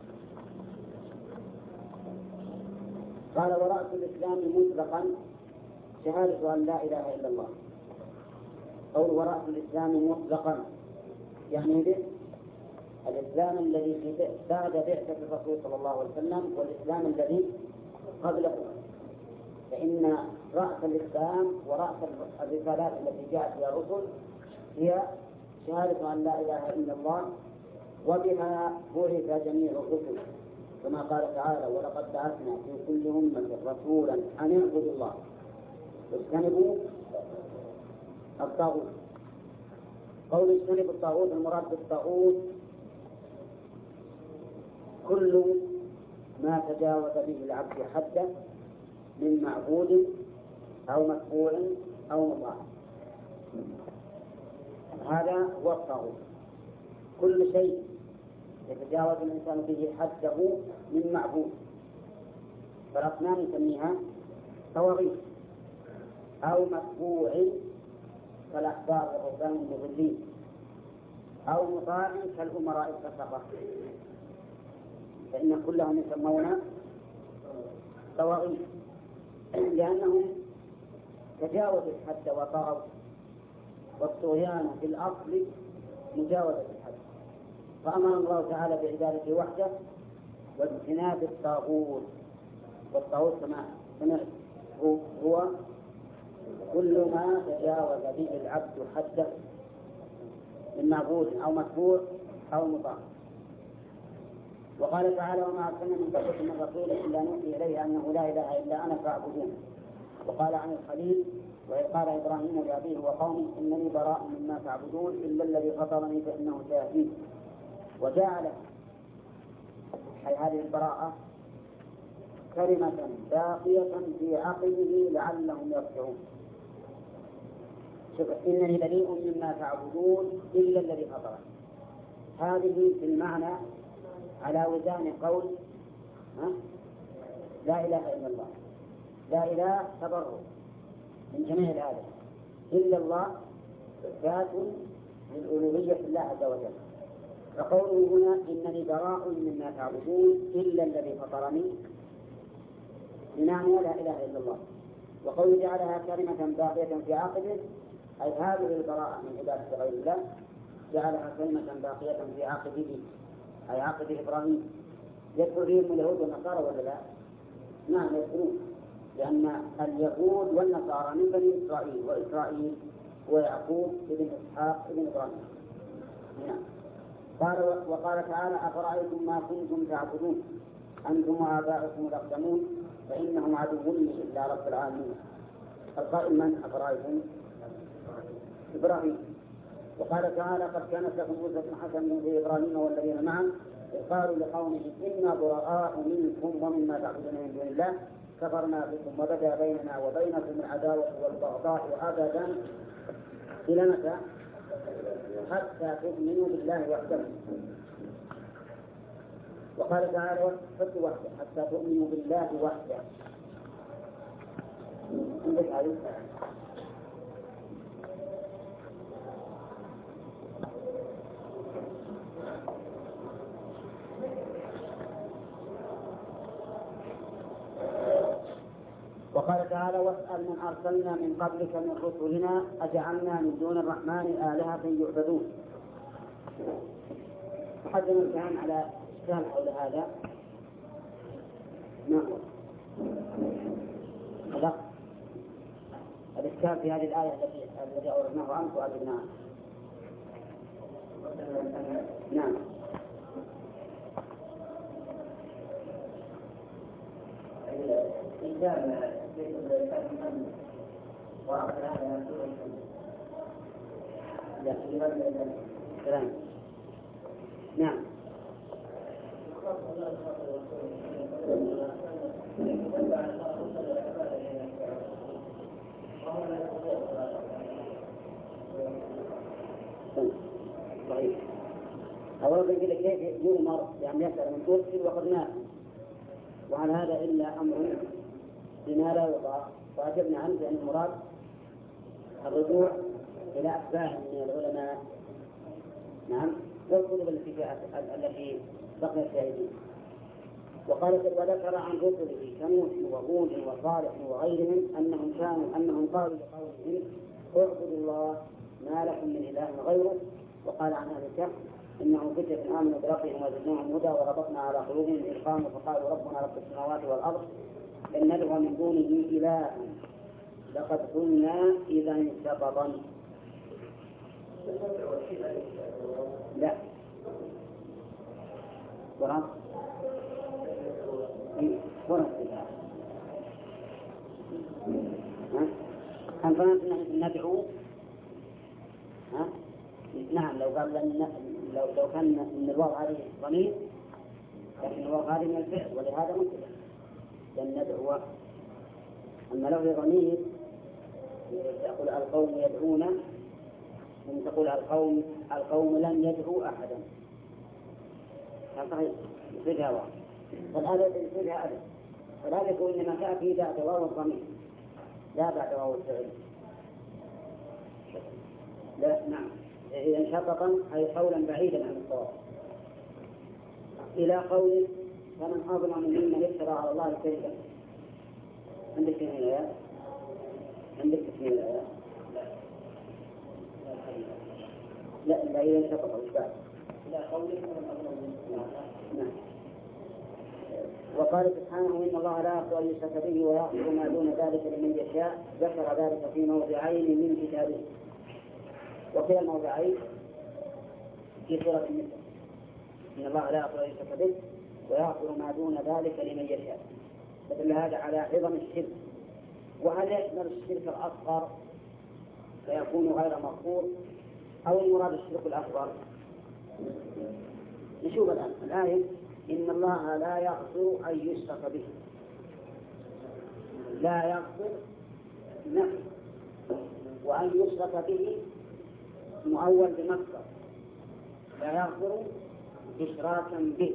قال ورأس الإسلام مطلقا شهادة أن لا إله إلا الله. قول ورأس الإسلام مطلقا يعني به الإسلام الذي بعد بعثة الرسول صلى الله عليه وسلم والإسلام الذي قبله، فإن رأس الإسلام ورأس الرسالات التي جاءت بها الرسل هي شهادة أن لا إله إلا الله، وبها بعث جميع الرسل كما قال تعالى ولقد بعثنا في كل أمة رسولا أن اعبدوا الله واجتنبوا الطاغوت. قول اجتنبوا الطاغوت المراد بالطاغوت كل ما تجاوز به العبد حده من معبود أو متبوع أو مطاع، هذا هو الطاغوت. كل شيء يتجاوز الإنسان به حده من معبود، فالأصنام نسميها طواغيت، أو متبوع كالأحبار والرهبان المضلين، أو مطاع كالأمراء الفسقة، فإن كلهم يسمون طواغيت لأنهم تجاوزوا الحد وطغوا، والطغيان في الأصل مجاوزة الحد. فأمر الله تعالى بعبادته وحده واجتناب الطاغوت. والطاغوت كما سمعت هو كل ما تجاوز به العبد حده من معبود أو متبوع أو مطاع. وقال تعالى وما أرسلنا من قبلك من رسول إلا نوحي إليه أنه لا إله إلا أنا فاعبدون. وقال عن الخليل وإذ قال إبراهيم لأبيه وقومه إنني براء مما تعبدون إلا الذي فطرني فإنه سيهدين. وجعل هذه البراءة كلمة باقية في عقبه لعلهم يرجعون. شوف إنني بريء مما تعبدون إلا الذي فطرني، هذه في المعنى على وزان قول لا إله إلا الله. لا إله تبرر من جميع الآلهة إلا الله إثبات للألوهية الله عز وجل. فقوله هنا إنني براء مما تعبدون إلا الذي فطرني بمعنى لا إله إلا الله. وقوله جعلها كلمة باقية في عقبه أي هذه البراءة من عبادة غير الله جعلها كلمة باقية في عقبه أي عقب إبراهيم. يدخل فيهم اليهود والنصارى ولا لا؟ نعم يدخلون، لأن اليهود والنصارى من بني إسرائيل، وإسرائيل ويعقوب ابن إسحاق ابن إبراهيم. نعم. وقال تعالى أفرأيتم ما كنتم تعبدون أنتم وآباؤكم الأقدمون فإنهم عدو لي إلا رب العالمين. القائل من أفرأيتم؟ إبراهيم. وقال تعالى قد كانت لكم أسوة حسنة في إبراهيم والذين معه قالوا لقومهم إنا براء منكم ومما تعبدون من دون الله كفرنا بكم وبدا بيننا وبينكم العداوة والبغضاء أبدا إلى متى؟ حتى تؤمنوا بالله وحده. وقال تعالى وحده حتى تؤمنوا بالله وحده. عندك عليه وقال تعالى واسأل من أرسلنا من قبلك من رسلنا أجعلنا من دون الرحمن آلهة يعبدون. تقدم الكلام على إشكال حول هذا. نعم. الإشكال في هذه الآية التي أوردناها أمس وأجبناها. نعم. نعم. طيب. أولا كيف يؤمر يعني يسأل من أرسل وقد مات، وعلى هذا إلا أمر بما لا يطاق، وأجبنا عنه بأن المراد الرجوع إلى أتباع من العلماء. نعم. والكتب التي بقيت في أيديهم. وذكر عن رسله كنوح وهود وصالح وغيرهم أنهم قالوا لقومهم اعبدوا الله ما لكم من إله غيره. وقال عن أهل الكهف إنهم فتية آمنوا بربهم وزدناهم هدى وربطنا على قلوبهم إذ قاموا فقالوا ربنا رب السماوات والأرض إن ندعو من دونه إلها لقد قلنا إذا شططا. لا ورد كان فلان ندعو. نعم. لو قال لو كان من الواو هذه ضمير، لكن الواو هذه من الفعل ولهذا مثله لأن ندعو. أما لو هي ضمير تقول القوم يدعون، ثم تقول القوم لم يدعوا أحدا، صحيح يفيدها واو. فالآلة يفيدها ألف، فلا يكون إنما تأتي بعد واو الضمير لا بعد واو الفعل. لا. نعم. إذا شططا أي قولا بعيدا عن الصواب. إلى قول فمن أظلم ممن افترى على الله الكذب. عندك تسمية الآيات؟ عندك تسمية الآيات؟ لا إذا شطط أو بعد. لا قول فمن أظلم. نعم. وقال سبحانه إن الله لا يغفر أن يشرك به ويغفر ما دون ذلك لمن يشاء. ذكر ذلك في موضعين من كتابه، وكلا الموضعين في سورة النساء. إن الله لا يغفر أن يشرك به ويغفر ما دون ذلك لمن يشاء. فدل هذا على عظم الشرك، وهل يشمل الشرك الأصغر فيكون غير مغفور أو المراد الشرك الأكبر؟ نشوف الآن الآية. إن الله لا يغفر أن يشرك به. لا يغفر نفسه، وأن يشرك به مؤول بمصدر لا يغفر إشراكا به.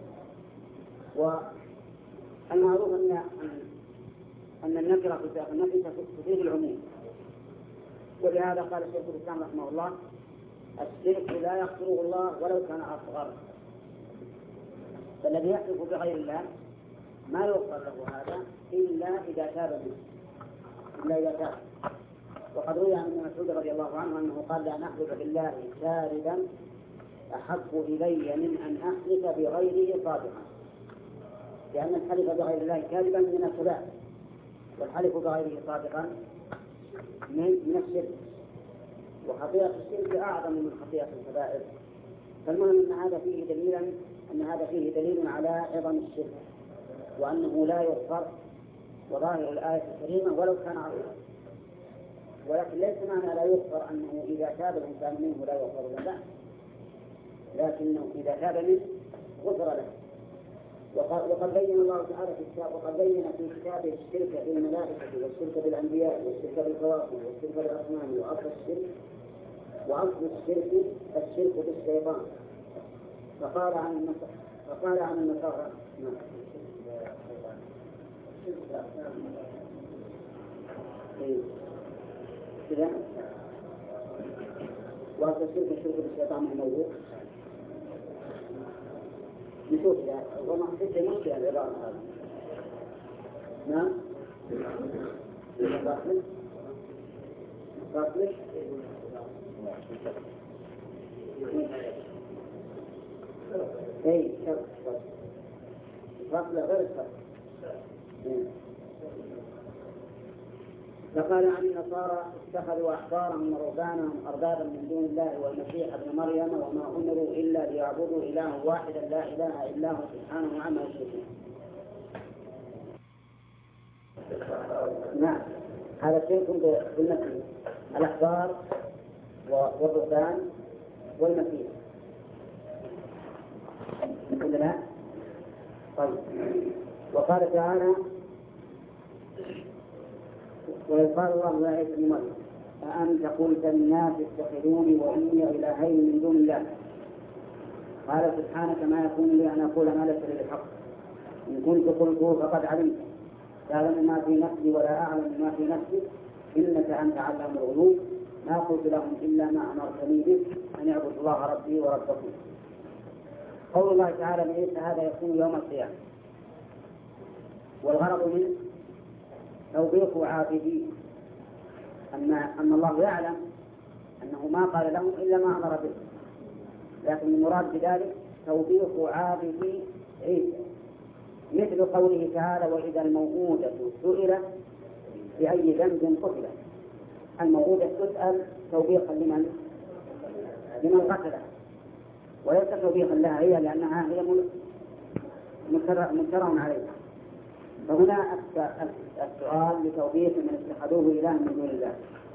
والمعروف أن النكرة في سياق النفي تفيد العموم، ولهذا قال الشيخ الإسلام رحمه الله الشرك لا يغفره الله ولو كان أصغر. فالذي يحلف بغير الله ما يغفر له هذا إلا إذا تاب منه، إلا إذا تاب. وقد روي عن ابن مسعود رضي الله عنه أنه قال لا نحلف بالله كاذبا أحب إلي من أن أحلف بغيره صادقا، لأن الحلف بغير الله كاذبا من الخداع، والحلف بغيره صادقا من الشرك. وخطيئة الشرك أعظم من خطيئة الكبائر. فالمهم أن هذا فيه دليل على عظم الشرك وأنه لا يغفر. وظاهر الآية الكريمة ولو كان عظيما، ولكن ليس معنى لا يغفر أنه إذا تاب الإنسان منه لا يغفر له، لكنه إذا تاب منه غفر له. وقد بين الله تعالى في كتابه، وقد بين في كتابه الشرك بالملائكة والشرك بالأنبياء والشرك بالكواكب والشرك بالأصنام، وأصل الشرك بالشيطان. فقال عن النصارى كذا، وأصل الشرك بالشيطان من موضوع نشوف ذلك وما حدث مشكلة العبارة هذه. نعم فاصلش اي فاصل غير الفاصل. فقال عن النصارى اتخذوا أحبارهم ورهبانهم أربابا من دون الله والمسيح ابن مريم وما أمروا إلا ليعبدوا إلها واحدا لا إله إلا هو سبحانه عما يشركون. نعم هذا شرك بالمسيح، الأحبار والرهبان والمسيح. مثل لا. طيب وقال تعالى وإذ قال الله يا عيسى ابن مريم أأنت قلت للناس اتخذوني وأمي إلهين من دون الله قال سبحانك ما يكون لي أن أقول ما ليس لي بحق إن كنت قلته فقد علمت تعلم ما في نفسي ولا أعلم ما في نفسي إنك أنت علام الغيوب ما قلت لهم إلا ما أمرتني به أن اعبدوا الله ربي وربكم. قول الله تعالى لعيسى هذا يكون يوم القيامة، والغرض منه توبيخ عابدين أن الله يعلم أنه ما قال لهم إلا ما أمر به، لكن المراد بذلك توبيخ عابدي عيسى، مثل قوله تعالى وإذا الموءودة سئلت بأي ذنب قتلت. الموءودة تسأل توبيخا لمن قتله، وليس توبيخا لها هي لأنها هي مكرم عليها. فهنا السؤال لتوبيخ من اتخذوه إله من دون الله.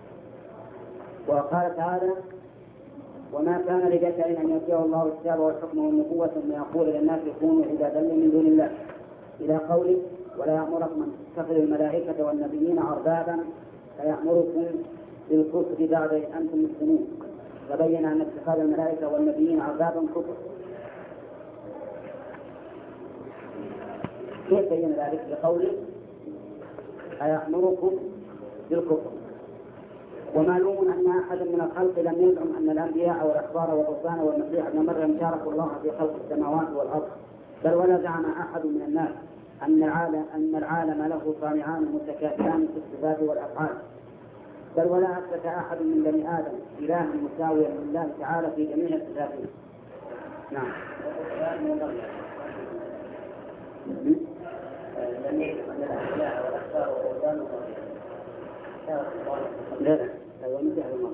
وقال تعالى وما كان لبشر أن يؤتيه الله الكتاب والحكم والنبوة ثم يقول للناس كونوا عبادا لي من دون الله إلى قوله ولا يأمركم أن تتخذوا الملائكة والنبيين أربابا فيأمركم بالكفر بعد إذ أنتم مسلمون. فبين أن اتخاذ الملائكة والنبيين أربابا كفر. كيف بين ذلك؟ بقوله أيأمركم بالكفر. ومعلوم أن أحد من الخلق لم يزعم أن الأنبياء والأحبار والرهبان والمسيح ابن مريم شاركوا الله في خلق السماوات والأرض، بل ولا زعم أحد من الناس أن العالم له صانعان متكافئان في الصفات والأفعال، بل ولا أثبت أحد من بني آدم إلها مساويا لله تعالى في جميع صفاته. نعم. لم يكن أن الأحياء والأحبار والرهبان لا هذا مثل المرض.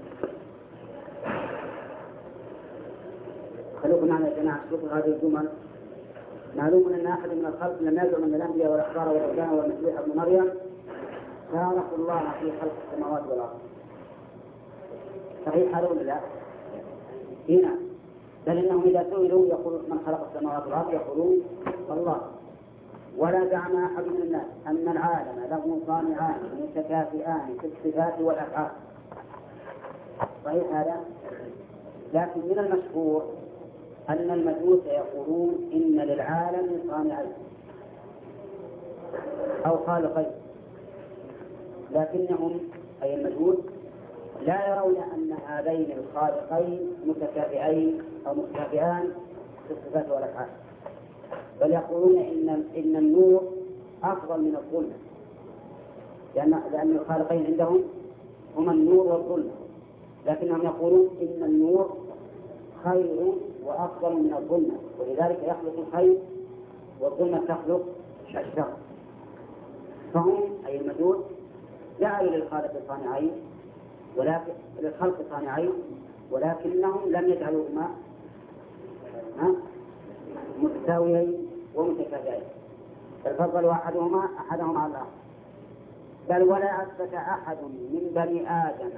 خلوكم معنا يا جماعة شوفوا هذه الجمل. معلوم أن أحد من الخلق لم يزعم أن الأنبياء والأحبار والرهبان والمسيح ابن مريم شاركوا الله في خلق السماوات والأرض. صحيح هذا ولا لا؟ هنا بل إنهم إذا سئلوا يقولون من خلق السماوات والأرض يقولون الله. ولا زعم أحد من الناس أن العالم له صانعان متكافئان في الصفات والأفعال. صحيح هذا؟ لكن من المشهور أن المجوس يقولون إن للعالم صانعين أو خالقين، لكنهم أي المجوس لا يرون أن هذين الخالقين متكافئين أو متكافئان في الصفات والأفعال، بل يقولون إن النور أفضل من الظلمة، لأن الخالقين عندهم هما النور والظلمة، لكنهم يقولون إن النور خير وأفضل من الظلمة، ولذلك يخلق الخير والظلمة تخلق الشر. فهم أي المجوس جعلوا للخالق صانعين ولكن للخلق صانعين ولكنهم لم يجعلوهما متساويين ومتكافئين، بل فضلوا أحدهم على الآخر. بل ولا أثبت أحد من بني آدم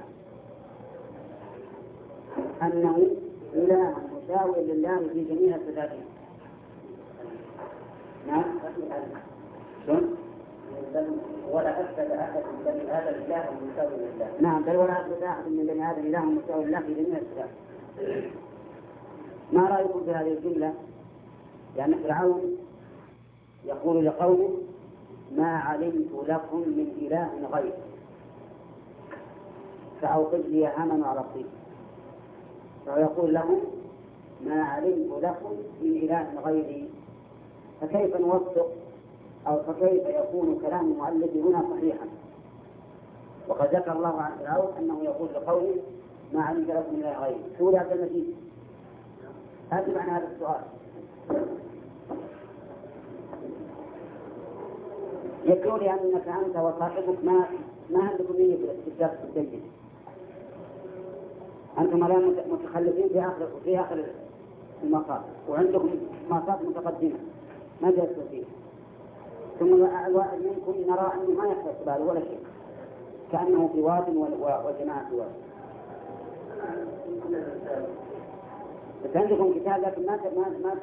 أنه إله مساوي لله في جميع صفاته، نعم. شلون؟ ولا أثبت أحد من بني آدم إله مساوي لله. نعم، بل ولا أثبت أحد من بني آدم إله مساوي لله في جميع الصفات. ما رأيكم في هذه الجملة؟ لأن فرعون يقول لقومه ما علمت لكم من إله غيري فأوقد لي هاما على الطين. فيقول لهم ما علمت لكم من إله غيري. فكيف نوثق أو فكيف يكون كلام المؤلف هنا صحيحا وقد ذكر الله عن فرعون أنه يقول لقومه ما علمت لكم من إله غيري؟ سورة عبد المجيد هذا معنى هذا السؤال. يقول لي أنك أنت وصاحبك ما عندكم نية في الدرس الجيد، أنتم الآن متخلفين في آخر المقام وعندكم مقاصد متقدمة ما جلستوا فيه، ثم الواحد منكم نرى أنه ما يحدث باله ولا شيء كأنه في واد وجماعة في واد. بس عندكم كتاب لكن ما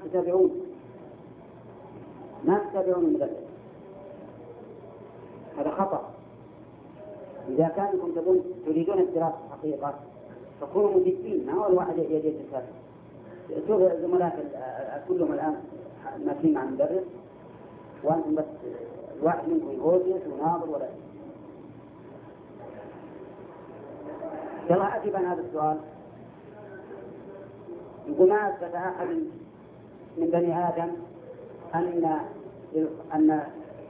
تتابعون المدرس. هذا خطأ. إذا كانكم تريدون الدراسة حقيقة فكونوا مجدين، ما هو الواحد يجد الكتاب. شوف زملائك كلهم الآن ماشيين مع المدرس وأنتم بس الواحد منكم يجلس وناظر ولا شيء. يلا أجب عن هذا السؤال. يقول ما أثبت أحد من بني آدم أن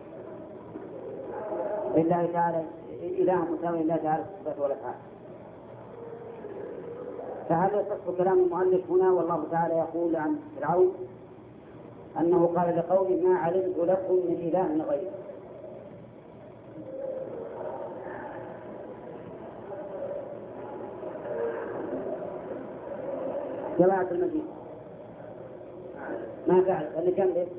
لله تعالى إله مساوي لله تعالى في الصفات والأفعال. فهذا يصح كلام المؤلف هنا والله تعالى يقول عن فرعون أنه قال لقومه ما علمت لكم من إله غيره. جماعة المجيد ما تعرف اللي كان ليه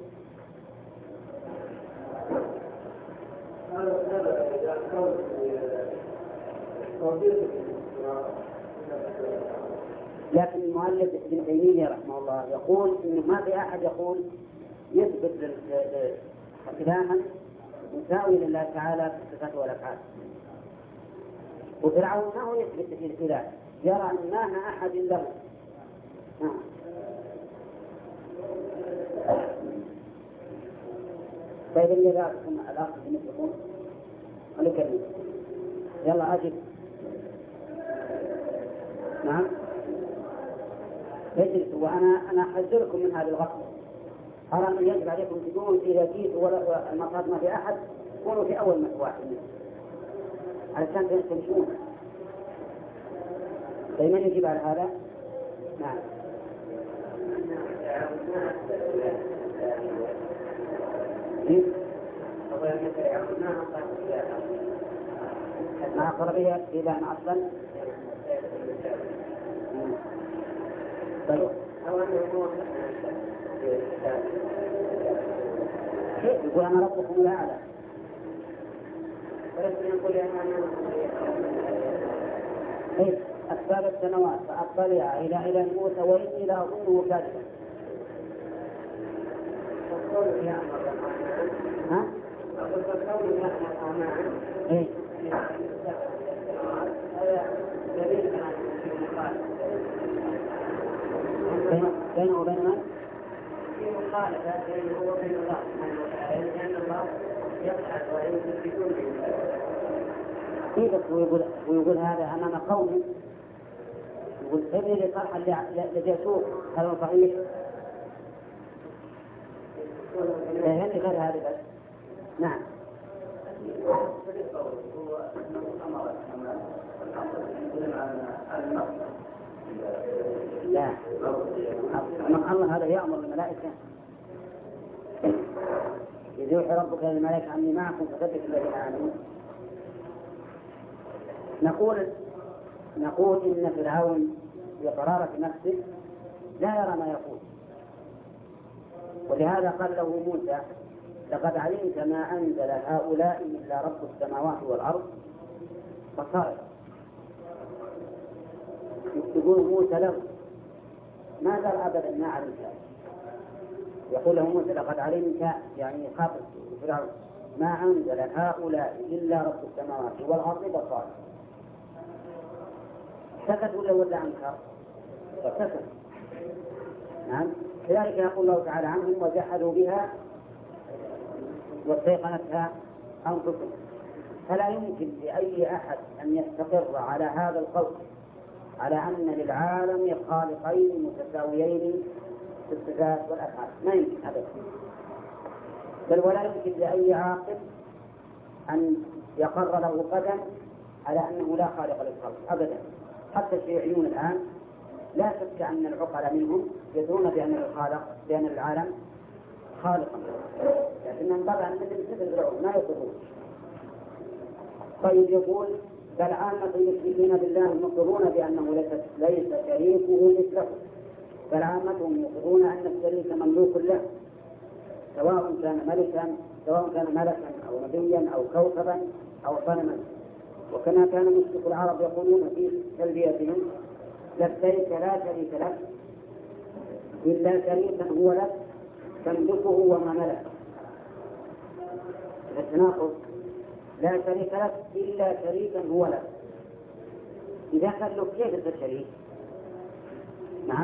لكن المؤلف ابن تيمية رحمه الله يقول إنه ما في أحد يقول يثبت إلها مساوي لله تعالى في الصفات والأفعال. وفرعون ما هو يثبت في الإله، يرى أن ما أحد له. طيب اللي رأيكم الأخ بالنسبة لكم يلا أجب. نعم اجلسوا وأنا أحذركم من هذه الغفلة. أرى أن يجب عليكم تكونوا إذا جيتوا ولا المصاد ما في أحد كونوا في أول واحد علشان تمشون. طيب من يجيب على هذا؟ نعم ما أقربها إلى أن أصلا يقول أنا ربكم الأعلى أسباب السماوات فأطلع إلى إله موسى وإني لأظنه كاذبا. ها؟ إيه؟ بينه وبين من؟ في مخالفة بينه وبين الله لأن الله يفعل ويوجد بدون كيف ويقول هذا أمام قومه يقول ابني لصالح الذي يسوق هذا صحيح؟ لا يهني غير هذا بس. نعم لا الله هذا يأمر الملائكة إذ يوحي ربك للملائكة أني معكم فثبتوا الذين آمنوا. نقول إن فرعون بقرارة نفسه لا يرى ما يقول، ولهذا قال له موسى لقد علمت ما أنزل هؤلاء إلا رب السماوات والأرض بصائر. يقول موسى له ما قال أبدا ما علمت، يقول له موسى لقد علمت يعني خاطب فرعون ما أنزل هؤلاء إلا رب السماوات والأرض بصائر. سكت ولا أنكر؟ سكت. نعم. كذلك يقول الله تعالى عنهم وجحدوا بها واستيقنتها أنفسهم. فلا يمكن لأي أحد أن يستقر على هذا القول على أن للعالم خالقين متساويين في الصفات والأفعال، ما يمكن أبدا. بل ولا يمكن لأي عاقل أن يقر له قدم على أنه لا خالق للخلق أبدا. حتى الشيوعيون الآن لا شك أن العقل منهم يدرون بأن العالم خالقا، لكنهم طبعا مثل فرعون ما يقرون. طيب يقول بل عامة المشركين بالله مقرون بأنه ليس شريكه مثله، بل عامتهم يقرون أن الشريك مملوك له سواء كان ملكا أو نبيا أو كوكبا أو صنما. وكما كان مشرك العرب يقولون في تلبيتهم لبيك لا شريك لك إلا شريكا هو لك تملكه وما ملك. التناقض لا شريك لك إلا شريكا هو لك. إذا كان له كيف يصير شريك؟ نعم.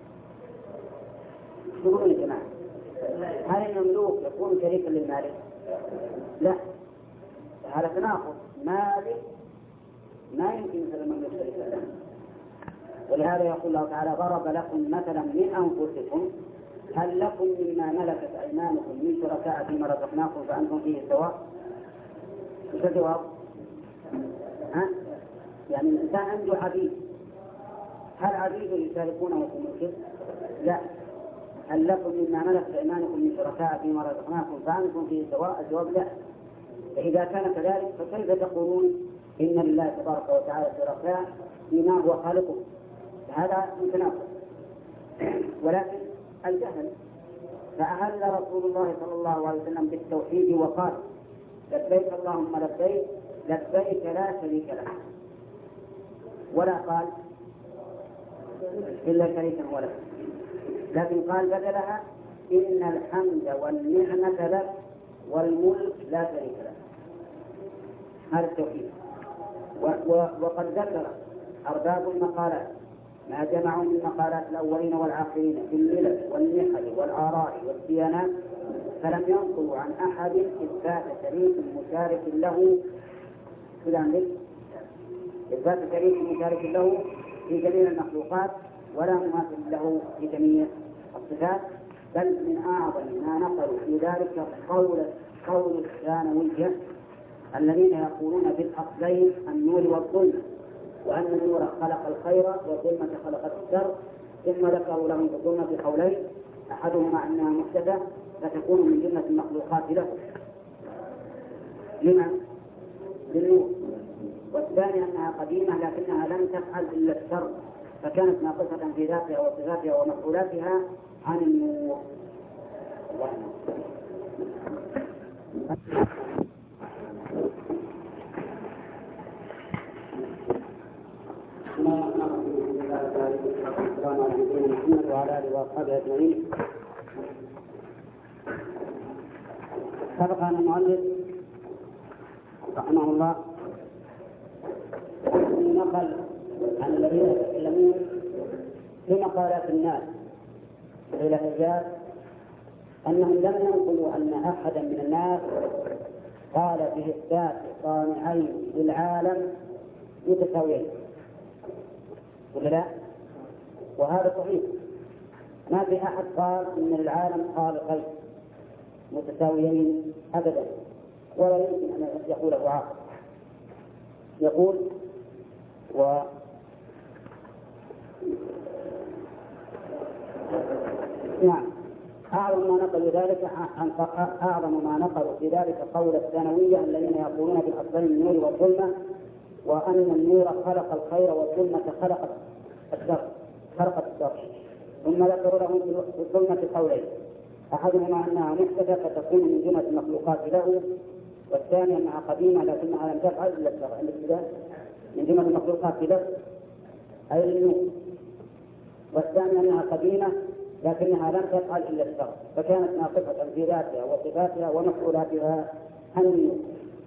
تقولون يا جماعة هل المملوك يكون شريكا للمالك؟ لا، هذا تناقض. مالك ما يمكن مثل المملوك شريكا له. ولهذا يقول الله تعالى ضرب لكم مثلا من أنفسكم هل لكم مما ملكت أيمانكم من شركاء فيما رزقناكم فأنتم فيه سواء؟ ايش الجواب؟ يعني الإنسان عنده عبيد، هل عبيده يشاركونه في ملكه؟ لا. هل لكم مما ملكت أيمانكم من شركاء فيما رزقناكم فأنتم فيه سواء؟ الجواب لا. فإذا كان كذلك فكيف تقولون إن لله تبارك وتعالى شركاء فيما هو خالقه؟ هذا متناقض. ولكن الجهل. فأهل رسول الله صلى الله عليه وسلم بالتوحيد وقال لبيك اللهم لبيك لبيك لا شريك لك، ولا قال إلا شريكا هو لك، لكن قال بدلها إن الحمد والنعمة لك والملك لا شريك لك. هذا التوحيد. وقد ذكر أرباب المقالات ما جمعوا من مقالات الأولين والآخرين في الملل والنحل والآراء والديانات، فلم ينقلوا عن أحد إثبات شريك مشارك له إثبات شريك مشارك له في جميع المخلوقات ولا مماثل له في جميع الصفات. بل من أعظم ما نقلوا في ذلك قول الثانوية الذين يقولون بالأصلين النور والظلمة، وأن النور خلق الخير والظلمة خلقت الشر، ثم ذكروا لهم في الظلمة قولين أحدهما أنها محدثة فتكون من جملة المخلوقات له لمن؟ للنور، والثاني أنها قديمة لكنها لم تفعل إلا الشر فكانت ناقصة في ذاتها وصفاتها ومفعولاتها عن النور. محمد وعلى آله وأصحابه أجمعين. سبق أن المؤلف رحمه الله نقل عن الذين يتكلمون في مقالات الناس إلى الرجال أنهم لم ينقلوا أن أحدا من الناس قال بإثبات صانعين للعالم متساويين، ولا لا؟ وهذا صحيح. ما في أحد قال إن العالم خالقين متساويين أبدا، ولا يمكن أن يقوله عاقل. يقول نعم أعظم ما نقلوا في ذلك قول الثانوية الذين يقولون بالأصلين النور والظلمة، وأن النور خلق الخير والظلمة خلقت الشر. ثم ذكروا لهم في الظلمة قولين أحدهما أنها محدثة فتكون من جملة المخلوقات له، والثاني أنها قديمة لكنها لم تفعل إلا الشر من جملة المخلوقات له أي للنور، والثاني أنها قديمة لكنها لم تفعل إلا الشر، فكانت ناقصة في ذاتها وصفاتها ومفعولاتها عن النور.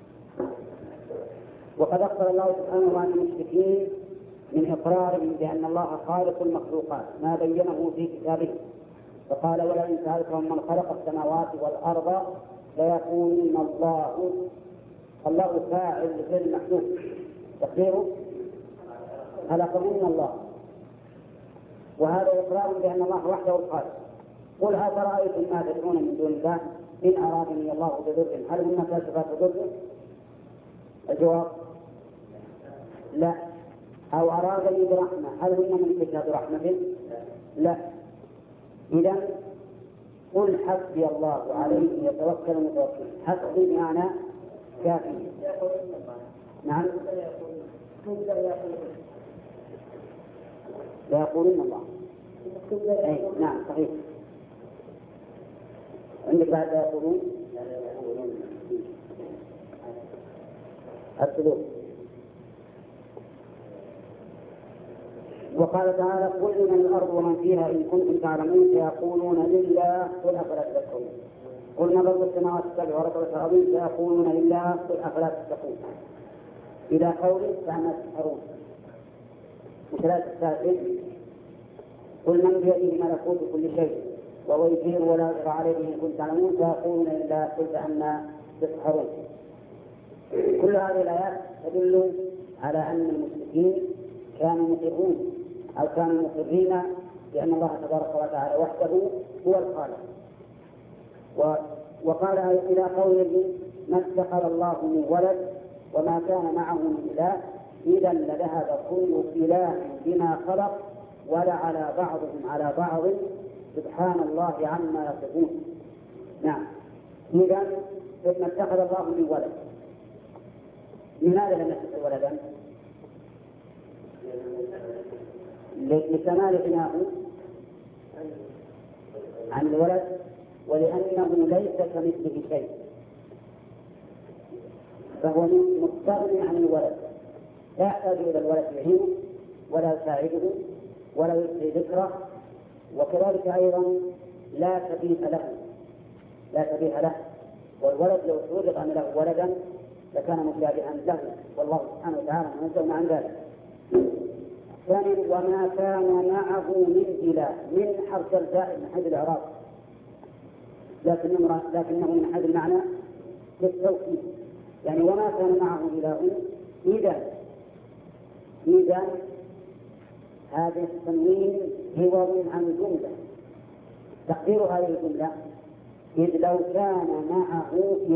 وقد أخبر الله سبحانه عن المشركين من إقرارهم بأن الله خالق المخلوقات ما بينه في كتابه، فقال: ولئن سألتهم من خلق السماوات والأرض ليقولون الله. الله فاعل لفعل محذوف، تقديره خلقهن الله، وهذا إقرار بأن الله وحده الخالق. قل أفرأيتم ما تدعون من دون الله إن أرادني الله بضر هل هن كاشفات ضره؟ الجواب: لا. أو أرادني برحمة هل هن ممسكات رحمته؟ لا. إذن قل حسبي الله عليه يتوكل المتوكلون. حسبي بمعنى كافي. نعم، لا يقولون الله. أي نعم صحيح. عندك بعد لا يقولون السلوك. وقال تعالى: قل من الأرض ومن فيها إن كنتم تعلمون سيقولون لله قل أفلا تتقون. قل من رب السماوات السبع ورب الأرضين سيقولون لله قل أفلا تتقون. إلى قوله فأنا تسحرون. وثلاث السائل: قل من بيده ملكوت كل شيء وهو يجير ولا يقدر عليه إن كنتم تعلمون سيقولون لله قل فأنا تسحرون. كل هذه الآيات تدل على أن المشركين كانوا مقرون أو كانوا مقرين بأن الله تبارك وتعالى وحده هو الخالق. وقال إلى قوله: ما اتخذ الله من ولد وما كان معه من إله إذا لذهب كل إله بما خلق ولعلى بعضهم على بعض سبحان الله عما يصفون. نعم، إذا ما اتخذ الله من ولد. لماذا لم يتخذ ولدا؟ لكمال غناه عن الولد ولأنه ليس كمثله شيء، فهو مستغني عن الولد، لا يحتاج إلى الولد يعينه ولا يساعده ولا يلقي ذكره، وكذلك أيضا لا شبيه له. والولد لو فرض أن له ولدا لكان مشابها له، والله سبحانه وتعالى منزه عن ذلك. ثانيا: وما كان معه من إله. من حرف الجاء من حيث الإعراب، لكنه من حيث المعنى للتوكيد، يعني وما كان معه إله إذا هذا التنوين عوض عن الجملة. تقدير هذه الجملة: إذ لو كان معه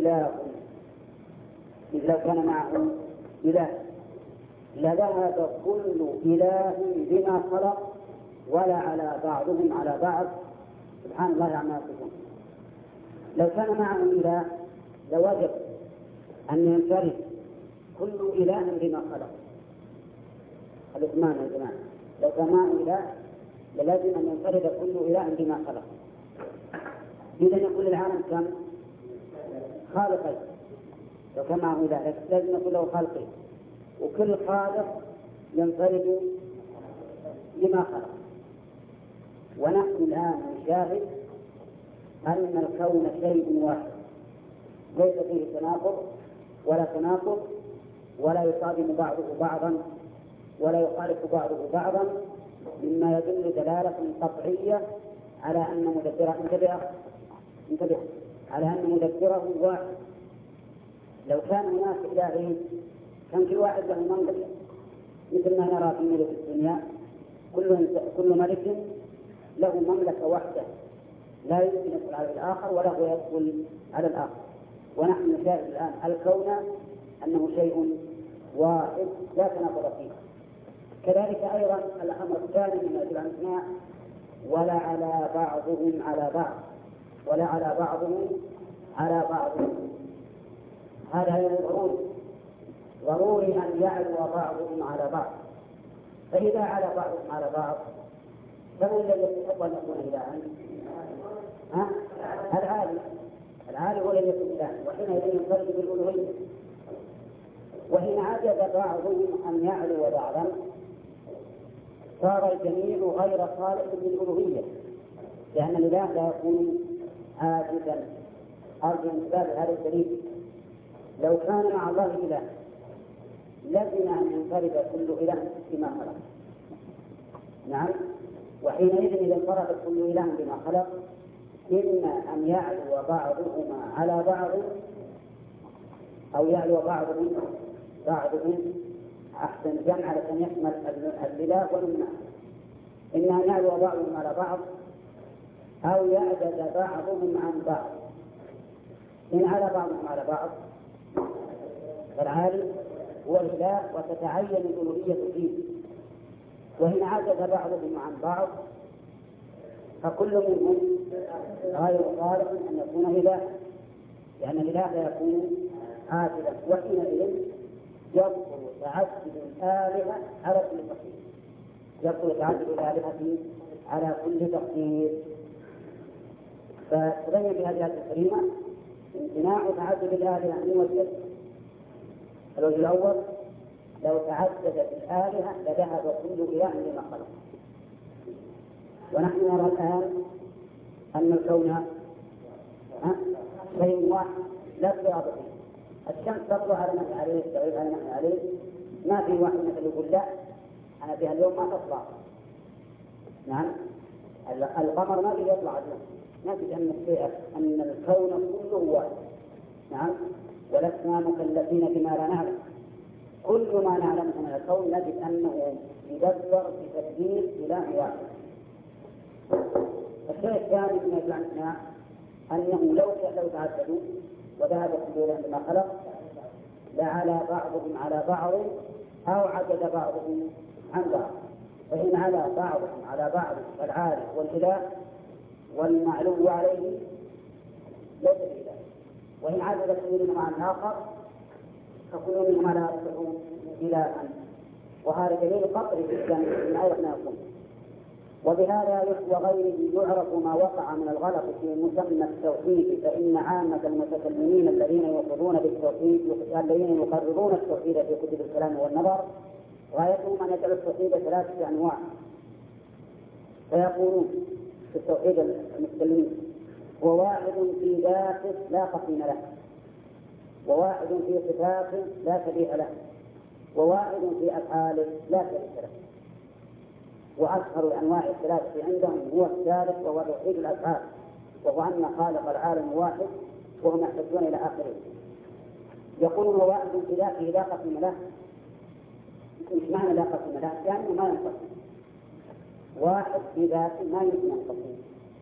إله لذهب كل إله بما خلق ولعلى بعضهم على بعض سبحان الله عما يصفون. لو كان معه إله لوجب أن ينفرد كل إله بما خلق. الإثمان يا جماعة، لو كان معه إله لازم أن ينفرد كل إله بما خلق. إذا يقول العالم كم خالقين، لو كان معه إله لازم يكون له خالقين، وكل خالق ينفرد بما خلق. ونحن الآن نشاهد أن الكون شيء واحد ليس فيه تناقض ولا يصادم بعضه بعضا ولا يخالف بعضه بعضا، مما يدل دلالة قطعية على أن مدبره انتبه على أن مدبره واحد. لو كان هناك إلهين كان كل واحد له مملكة، مثل ما نرى في ملك الدنيا كل ملك له مملكة واحدة لا يمكن يدخل على الآخر ولا هو يدخل على الآخر. ونحن نشاهد الآن الكون أنه شيء واحد لا تناقض فيه. كذلك أيضا الأمر الثاني من يجب أن نسمع: ولا على بعضهم على بعض. هذا ضروري أن يعلو بعضهم على بعض. فإذا على بعضهم على بعض فمن الذي يستحق أن يكون إلها؟ العالي هو الذي يكون إلها، وحينئذ ينفرد بالألوهية. وإن عجز بعضهم أن يعلو بعضا صار الجميع غير خالق بالألوهية، لأن الإله لا يكون عاجزا. أرجو انتباه هذا الدليل. لو كان مع الله إله لزم أن ينفرد كل إله بما خلق. نعم، وحينئذ إذا انفرد كل إله بما خلق إما أن يعلو بعضهما على بعض أو يعلو بعضهم أحسن جمع على أن يشمل الإله والمعنى. إما أن يعلو بعضهم على بعض أو يعجز بعضهم عن بعض. إن على بعضهم على بعض فالعالي هو الإله وتتعين الألوهية فيه، وإن عجز بعضهم عن بعض فكل منهم غير صالح أن يكون إله، لأن الإله لا يكون عاجزا. وحينئذ يبطل تعدد الآلهة على كل تقدير، يبطل تعدد الآلهة على كل تقدير. فتبين في هذه الآية الكريمة امتناع تعدد الآلهة من وجهين. الوجه الأول لو تعددت الآلهة لذهب كل إله لما خلق. ونحن نرى الآن أن الكون شيء واحد لا اضطراب فيه. الشمس تطلع على ما هي عليه، تغيب على ما هي عليه، ما في واحد مثل يقول لا أنا فيها اليوم ما تطلع. نعم، القمر ما في يطلع اليوم، ما في أن الكون كله واحد. نعم، ولسنا مكلفين بما لا نعلم. كل ما نعلمه من الكون نجد أنه يدبر بتدبير إله واحد. الشيء الثاني من الامتناع أنه لو تعددوا وذهب كل إله بما خلق لعلى بعضهم على بعض أو عجز بعضهم عن بعض. فإن على بعضهم على بعض فالعالي والإله والمعلو عليه ليس بإله، وإن عجز كل منهم عن آخر فكل منهم لا يصبح إلها. وهذا دليل قطعي جدا من أين يكون. وبهذا وغيره يعرف ما وقع من الغلط في مسمى التوحيد، فإن عامة المتكلمين الذين يقرون بالتوحيد الذين يقررون التوحيد في كتب الكلام والنظر غايتهم أن يجعلوا التوحيد 3 أنواع. فيقولون في التوحيد المتكلمين هو واحد في ذاته لا قسيم له، وواحد في صفاته لا شبيه له، وواحد في أفعاله لا شريك له. وأشهر الأنواع الثلاثة عندهم هو الثالث وهو توحيد الأفعال، وهو أن خالق العالم واحد وهم يحتاجون إلى آخره. يقولون هو واحد في ذاته لا قسم له. مش معنى لا قسم له يعني ما ينقسم. واحد في ذاته ما يمكن ينقسم.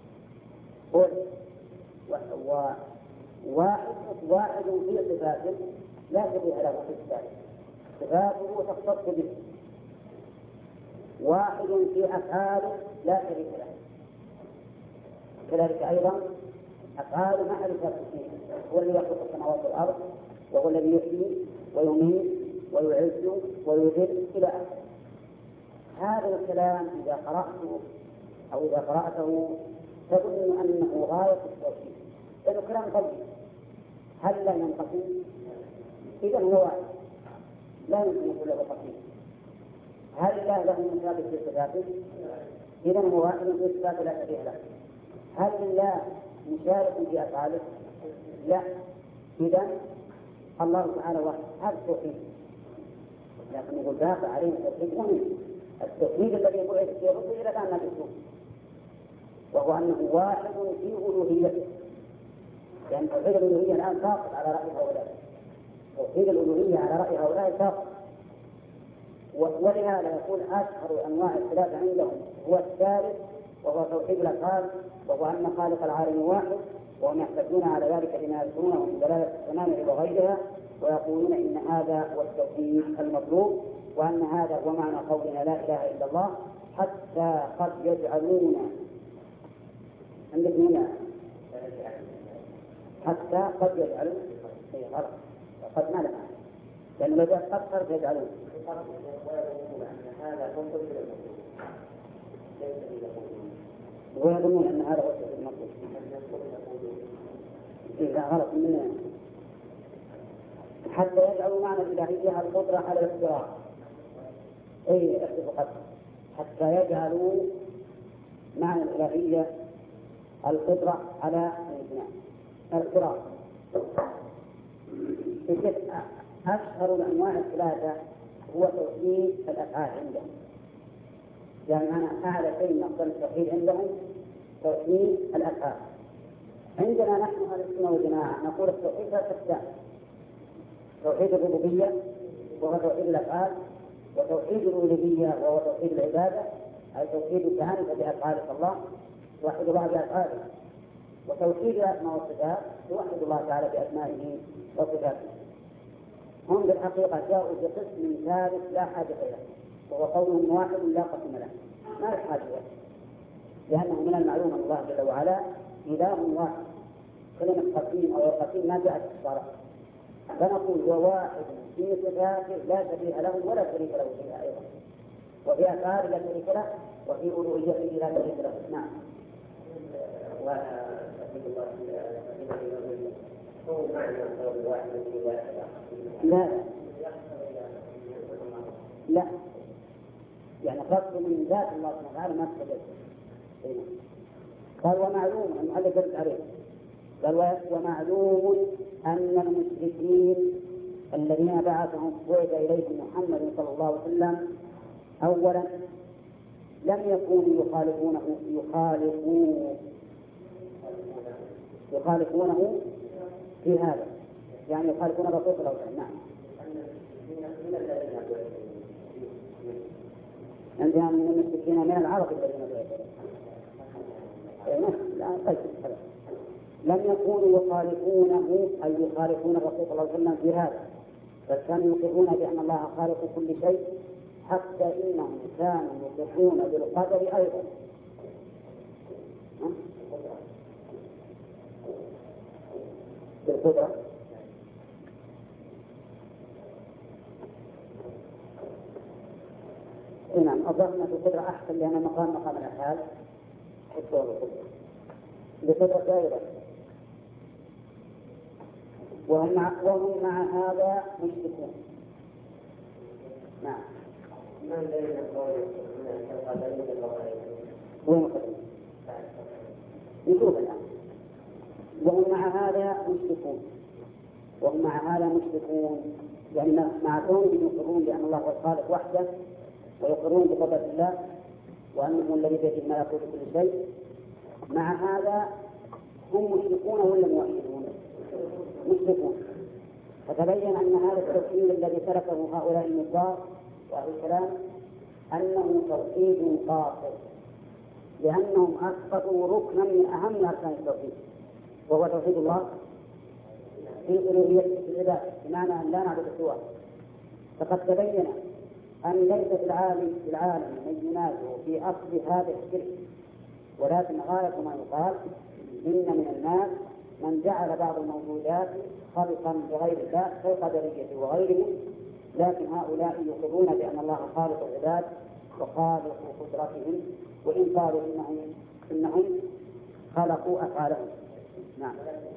واحد في صفاته لا شبيه له في الثالث، صفاته تختص به. واحد في أفعاله لا شريك له، كذلك أيضا أفعال معرفة فيه. هو الذي يخلق السماوات والأرض، وهو الذي يحيي ويميت ويعز ويذل إلى آخره. هذا الكلام إذا قرأته أو إذا قرأته تظن أنه غاية التوحيد، لأنه كلام طيب. هل لا ينقسم؟ إذا هو واحد لا يمكن يكون له قسيم. هل الله له مشابه في صفاته؟ إذا هو واحد في صفاته لا شبيه له. هل الله مشارك في أفعاله؟ لا. إذا الله تعالى واحد. هذا التوحيد. لكن يقول دافع علينا التوحيد مهم. التوحيد الذي بعث في الرسل إلى كان نجده، وهو أنه واحد في ألوهيته. لأن توحيد الألوهية الآن ساقط على رأي هؤلاء. توحيد الألوهية على رأي هؤلاء ساقط. ولهذا يقول أشهر أنواع الثلاثة عندهم هو الثالث وهو توحيد الأفعال، وهو أن خالق العالم واحد، وهم يحتجون على ذلك بما يذكرونه من دلالة التمام وغيرها، ويقولون إن هذا هو التوحيد المطلوب، وأن هذا هو معنى قولنا لا إله إلا الله. حتى قد يجعلون عندك هنا حتى قد يجعلون قد ما لها، لأن لو جاء قد يجعلون ويظنون أن هذا هو التوحيد المطلوب. إذا غلط مننا حتى يجعلوا معنى الإلهية القدرة على الاختراع. أي اختفاقات حتى يجعلوا معنى الإلهية القدرة على الامتناع. القراءة أشهر الأنواع الثلاثة هو توحيد الأفعال عندهم، يعني أنا أعلى شيء من أفضل التوحيد عندهم توحيد الأفعال. عندنا نحن أهل السنة والجماعة نقول التوحيد ثلاثة أقسام: توحيد الربوبية وهو توحيد الأفعال، وتوحيد الألوهية وهو توحيد العبادة أي توحيد التعامل بأفعال الله، توحيد الله بأفعاله، وتوحيد الأسماء والصفات توحد الله تعالى بأسمائه وصفاته. هم بالحقيقة جاءوا بقسم ثالث لا حاجة إليه، وهو قولهم واحد لا قسم له، ما يحتاج إليه، لأنه من المعلوم الله جل وعلا إله واحد. كلمة قسيم أو قسيم ما جاءت في الشرع، فنقول هو واحد في صفاته لا شبيه له ولا شريك له فيها أيضا، وفي أفعاله لا شريك له، وفي ألوهيته لا شريك له. نعم. لا لا، يعني قصد من ذات الله سبحانه وتعالى ما تقدر. قال ومعلوم أن هذا جرد عليه، قال ومعلوم أن المشركين الذين بعثهم إليهم محمد صلى الله عليه وسلم أولا لم يكونوا يخالفونه في هذا، يعني يخالفون الرسول صلى الله عليه وسلم. نعم. عندنا من المشركين من العرب الذين لم يكونوا يخالفونه أي يخالفون الرسول صلى الله عليه وسلم في هذا، بل كانوا يقرون بأن الله خالق كل شيء، حتى إنهم كانوا يقرون بالقدر أيضا. بالقدرة نعم. أظن في القدرة أحسن لأن مقام الأفعال حسوا بالقدرة بقدرة أيضا. وهم مع هذا مشركون. نعم. من بين القول نشوف الآن. وهم مع هذا مشركون، يعني مع كونهم يقرون بأن الله هو الخالق وحده، ويقرون بقدرة الله وأنه الذي بيده ملكوت كل شيء، مع هذا هم مشركون ولا موحدون؟ مشركون. فتبين أن هذا التوحيد الذي تركه هؤلاء النصارى وأهل الكلام أنه توحيد قاصر، لأنهم أسقطوا ركنا من أهم أركان التوحيد، وهو توحيد الله في ألوهية العباد، بمعنى أن لا نعبد سواه. فقد تبين أن ليس في العالم من ينازع في أصل هذا الشرك، ولكن غاية ما يقال إن من الناس من جعل بعض الموجودات خلقا بغير الله كالقدرية وغيرهم، لكن هؤلاء يقرون بأن الله خالق العباد وخالق قدرتهم، وإن قالوا إنهم خلقوا أفعالهم. نعم.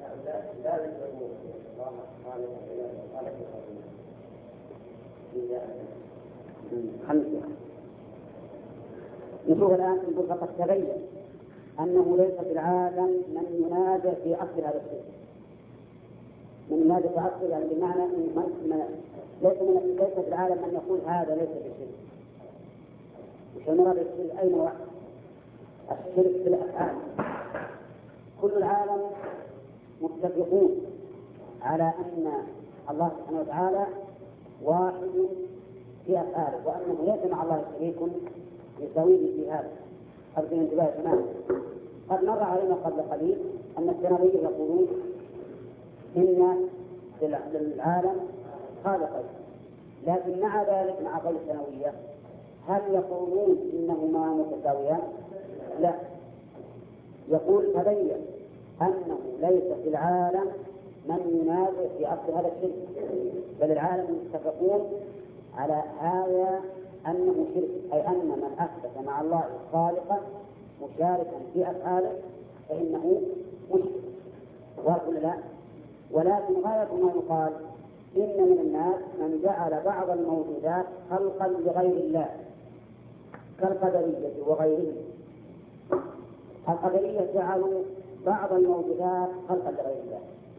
نشوف الآن نقول فقد تبين أنه ليس في العالم من ينازع في أصل هذا الشيء. من ينازع في أصل يعني بمعنى ليس في العالم من يقول هذا ليس بشيء. وش المراد بالشرك؟ أي نوع؟ الشرك في الأفعال. كل العالم متفقون على أن الله سبحانه وتعالى واحد في أفعاله، وأنه ليس مع الله شريك يساويه في هذا. أرجو الانتباه تماما. قد مر علينا قبل قليل أن الثانوية يقولون إن للعالم خالقين، لكن مع ذلك مع قول الثانوية هل يقولون إنهما متساويان؟ لا. يقول تبين أنه ليس في العالم من ينازع في أصل هذا الشرك، بل العالم متفقون على هذا أنه شرك، أي أن من أثبت مع الله خالقا مشاركا في أفعاله فإنه مشرك. ولا لا؟ ولكن غاية ما يقال إن من الناس من جعل بعض الموجودات خلقا لغير الله كالقدرية وغيرهم، القدرية جعلوا بعض الموجودات خلقا لغير الله،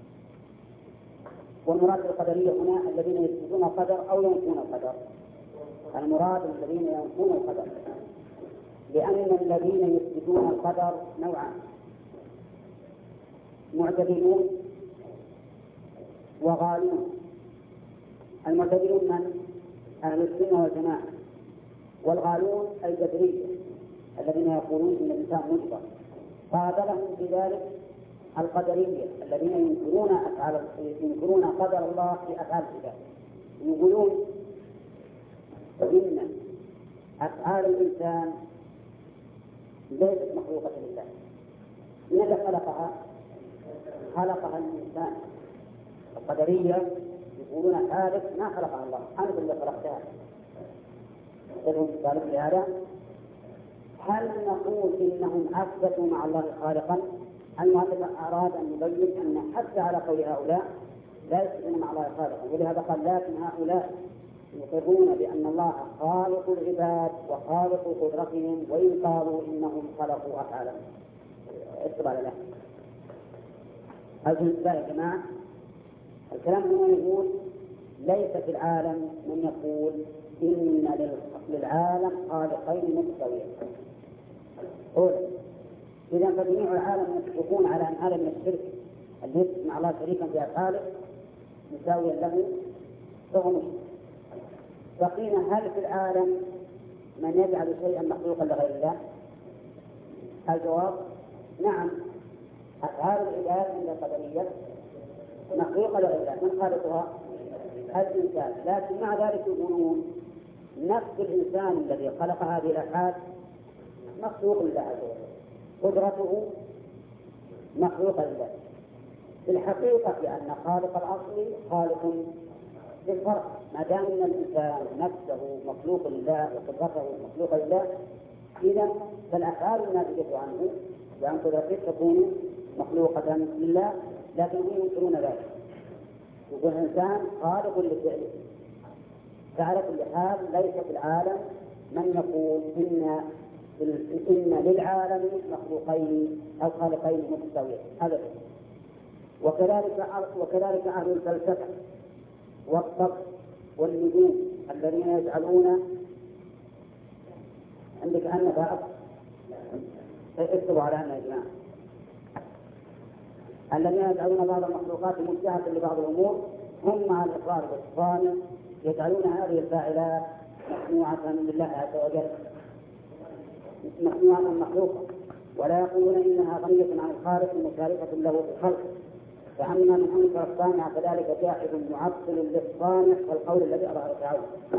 والمراد بالقدرية هنا الذين يثبتون القدر أو ينفون القدر. المراد الذين ينفون القدر، لأن الذين يثبتون القدر نوعان: معتدلون وغالون. المعتدلون من؟ أهل السنة والجماعة، والغالون الجبرية الذين يقولون إن الإنسان مجبر. قابلهم بذلك القدرية الذين ينكرون قدر الله في أفعال العباد، يقولون إن أفعال الإنسان ليست مخلوقة لله. من الذي خلقها؟ خلقها الإنسان. القدرية يقولون هذا ما خلقها الله، أنت اللي خلقتها. قالوا لهذا هل نقول إنهم أثبتوا مع الله خالقا؟ المؤلف أراد أن يبين أن حتى على قول هؤلاء لا يثبتون مع الله خالقا، ولهذا قال لكن هؤلاء يقرون بأن الله خالق العباد وخالق قدرتهم، وإن قالوا إنهم خلقوا أفعالهم. اكتب على ذلك. هذا يا جماعة الكلام هنا يقول ليس في العالم من يقول إن للعالم خالقين متساويين. إذا فجميع العالم يتفقون على أن هذا من الشرك الذي يثبت مع الله شريكا في أفعاله مساويا له، فهو مشرك. فقيل هل في العالم من يجعل شيئا مخلوقا لغير الله؟ الجواب نعم، أفعال العباد من القدرية مخلوقة لغير الله. من خالقها؟ الإنسان. لكن مع ذلك يقولون نفس الإنسان الذي خلق هذه الأفعال مخلوق لله عز وجل، قدرته مخلوقة لله. في الحقيقة أن خالق الأصل خالق للفرع، ما دام أن الإنسان نفسه مخلوق لله وقدرته مخلوقة لله، إذا فالأفعال الناتجة عنه وعن قدرته تكون مخلوقة لله، لكن هم ينكرون ذلك. يقول الإنسان خالق لفعله. فعلى كل حال ليس في العالم من يقول إن للعالم مخلوقين أو خالقين متساويين أبدا. وكذلك أهل الفلسفة والطب والنجوم الذين يجعلون عندك أن بعض اكتبوا على أن يا جماعة الذين يجعلون بعض المخلوقات مشابهة لبعض الأمور، هم مع الإقرار بالصانع يجعلون هذه الفاعلات مصنوعة لله عز وجل، مصنوعة مخلوقة، ولا يقولون إنها غنية عن الخالق مشاركة له في الخلق. فأما من أنكر الصانع فذلك جاحد معطل للصانع والقول الذي أظهر تعالى.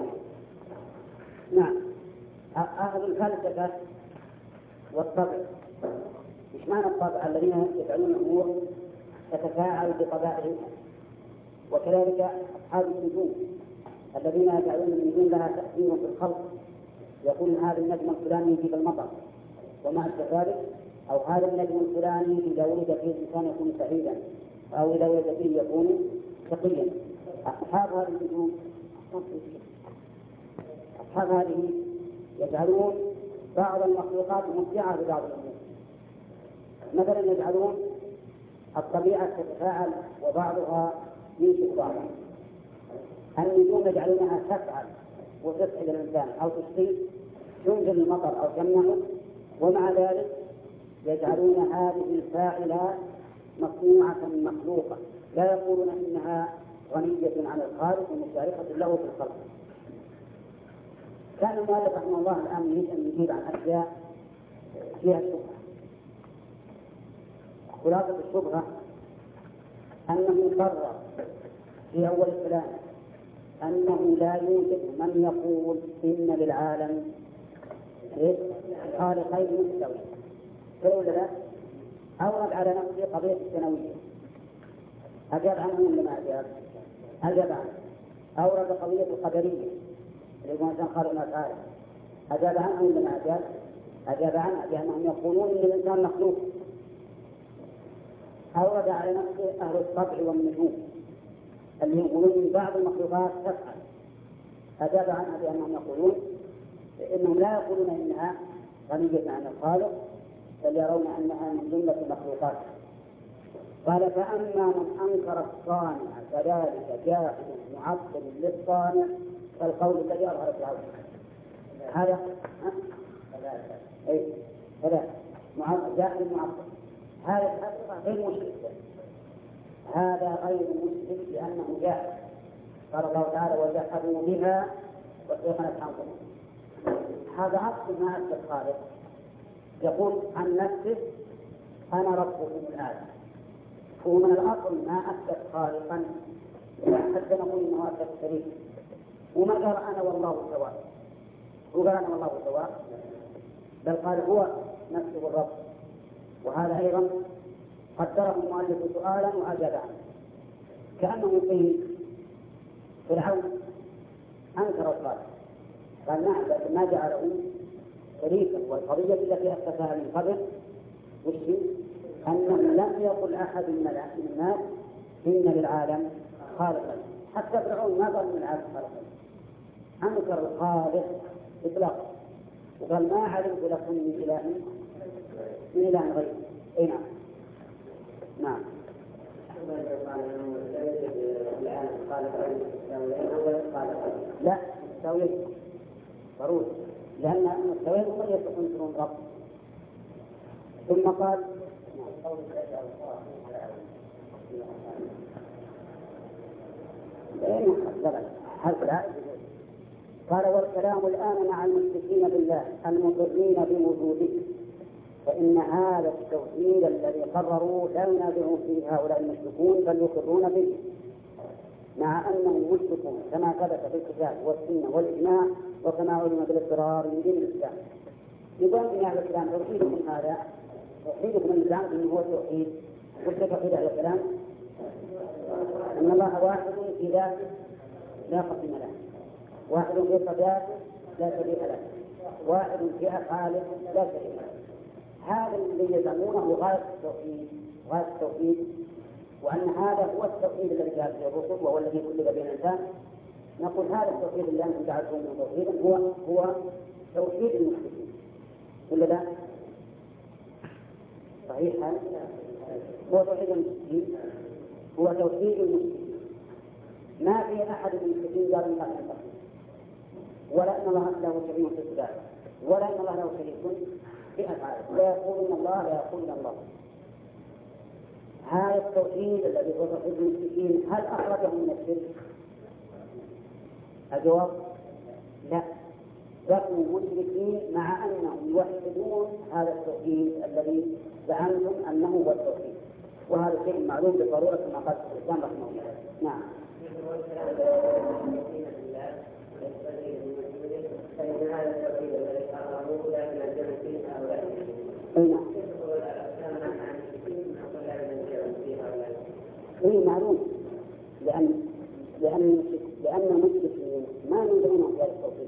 نعم، أهل الفلسفة والطبع. إيش معنى الطبع؟ الذين يجعلون الأمور تتفاعل بطبائعها. وكذلك أصحاب النجوم الذين يجعلون النجوم لها تأثير في الخلق، يقول هذا النجم الفلاني يجيب المطر وما أشبه ذلك، أو هذا النجم الفلاني إذا ولد فيه الإنسان يكون سعيدا، أو إذا ولد فيه يكون شقيا. أصحاب هذه النجوم أصحاب هذه يجعلون بعض المخلوقات ممتعة ببعض الأمور. مثلا يجعلون الطبيعة تتفاعل وبعضها ينشئ بعضها. النجوم يجعلونها تفعل وتسعد الإنسان أو تشقي، تنزل المطر أو تمنعه، ومع ذلك يجعلون هذه الفاعلات مصنوعة مخلوقة، لا يقولون إنها غنية عن الخالق ومشاركة له في الخلق. كان المؤلف رحمه الله الآن يريد أن يجيب عن أشياء فيها شبهة. خلاصة الشبهة أنه قرر في أول الكلام أنه لا يوجد من يقول إن للعالم خالقين متساويين. فلولا لا أورد على نفسه قضية الثانوية، أجاب عنه ولا ما أجاب؟ أجاب عنه. أورد قضية القدرية اللي هو الإنسان خالق الأفعال، أجاب عنه ولا ما أجاب؟ أجاب عنه، لأنهم يقولون إن الإنسان مخلوق. أورد على نفسه أهل الطبع والنجوم اللي يقولون إن بعض المخلوقات تفعل، أجاب عنها بأنهم يقولون إنهم لا يقولون إنها غنية عن الخالق بل يرون أنها من جملة المخلوقات. قال فأما من أنكر الصانع فذلك جاحد معطل للصانع كالقول الذي أظهر العون. هذا هذا جاحد معطل، هذا غير مشرك، هذا غير مشرك لأنه جاحد. قال الله تعالى وجحدوا بها واستيقنت أنفسهم. هذا عكس ما أثبت الخالق، يقول عن نفسه أنا ربكم الآن، ومن الأصل ما أثبت خالقا حتى نقول إنه أثبت شريك، وما قال أنا والله سواء، وقال أنا والله سواء، بل قال هو نفسه الرب. وهذا أيضا قدره المؤلف سؤالا وأجاب عنه، كأنه قيل فرعون أنكر الخالق قال نعم لكن ما جعله شريكا، والقضية التي أثبتها من قبل وش أنه لم يقل أحد من الناس إن للعالم خالقا، حتى فرعون ما قال من العالم خالقا، أنكر الخالق إطلاقا وقال ما علمت لكم من إله غيره. أي نعم. نعم. لا التأويل ضروري، لأن التأويل هو يكون رب. ثم قال قال والكلام الآن مع المشركين بالله المقرين بوجوده، فإن هذا التوحيد الذي قرروا لا ينازعون فيه هؤلاء المشركون بل يقرون به، مع أنهم مشركون كما ثبت في الكتاب والسنة والإجماع وكما علم بالاضطرار من دين الإسلام. يقول في هذا الكلام توحيدكم هذا توحيدكم الإسلام إنه هو توحيد، وش توحيد هذا الكلام؟ أن الله واحد في ذاته لا قسم له، واحد في صفاته لا شريك له، واحد في أفعاله لا شريك له. هذا الذي يزعمونه غاية التوحيد، وأن هذا هو التوحيد الذي جاء به الرسل وهو الذي كلف به الإنسان. نقول هذا التوحيد الذي أنتم جعلتموه توحيدا هو توحيد المشركين، ولا لا؟ صحيح هذا هو توحيد المشركين، هو توحيد المشركين. ما في أحد من المشركين قال إن الله لا، ولا أن الله له شريك في الصفات، ولا أن الله له شريك في أفعاله، لا يقول إن الله لا يقول إن الله. هذا التوحيد الذي هو توحيد المشركين هل أخرجهم من الشرك؟ الجواب لا، بقوا مشركين مع أنهم يوحدون هذا التوحيد الذي زعمتم أنه هو التوحيد، وهذا شيء معلوم بالضرورة كما قال الإسلام رحمه الله. نعم. إيه معلوم، لأن المشركين ما ينادعون في التوحيد،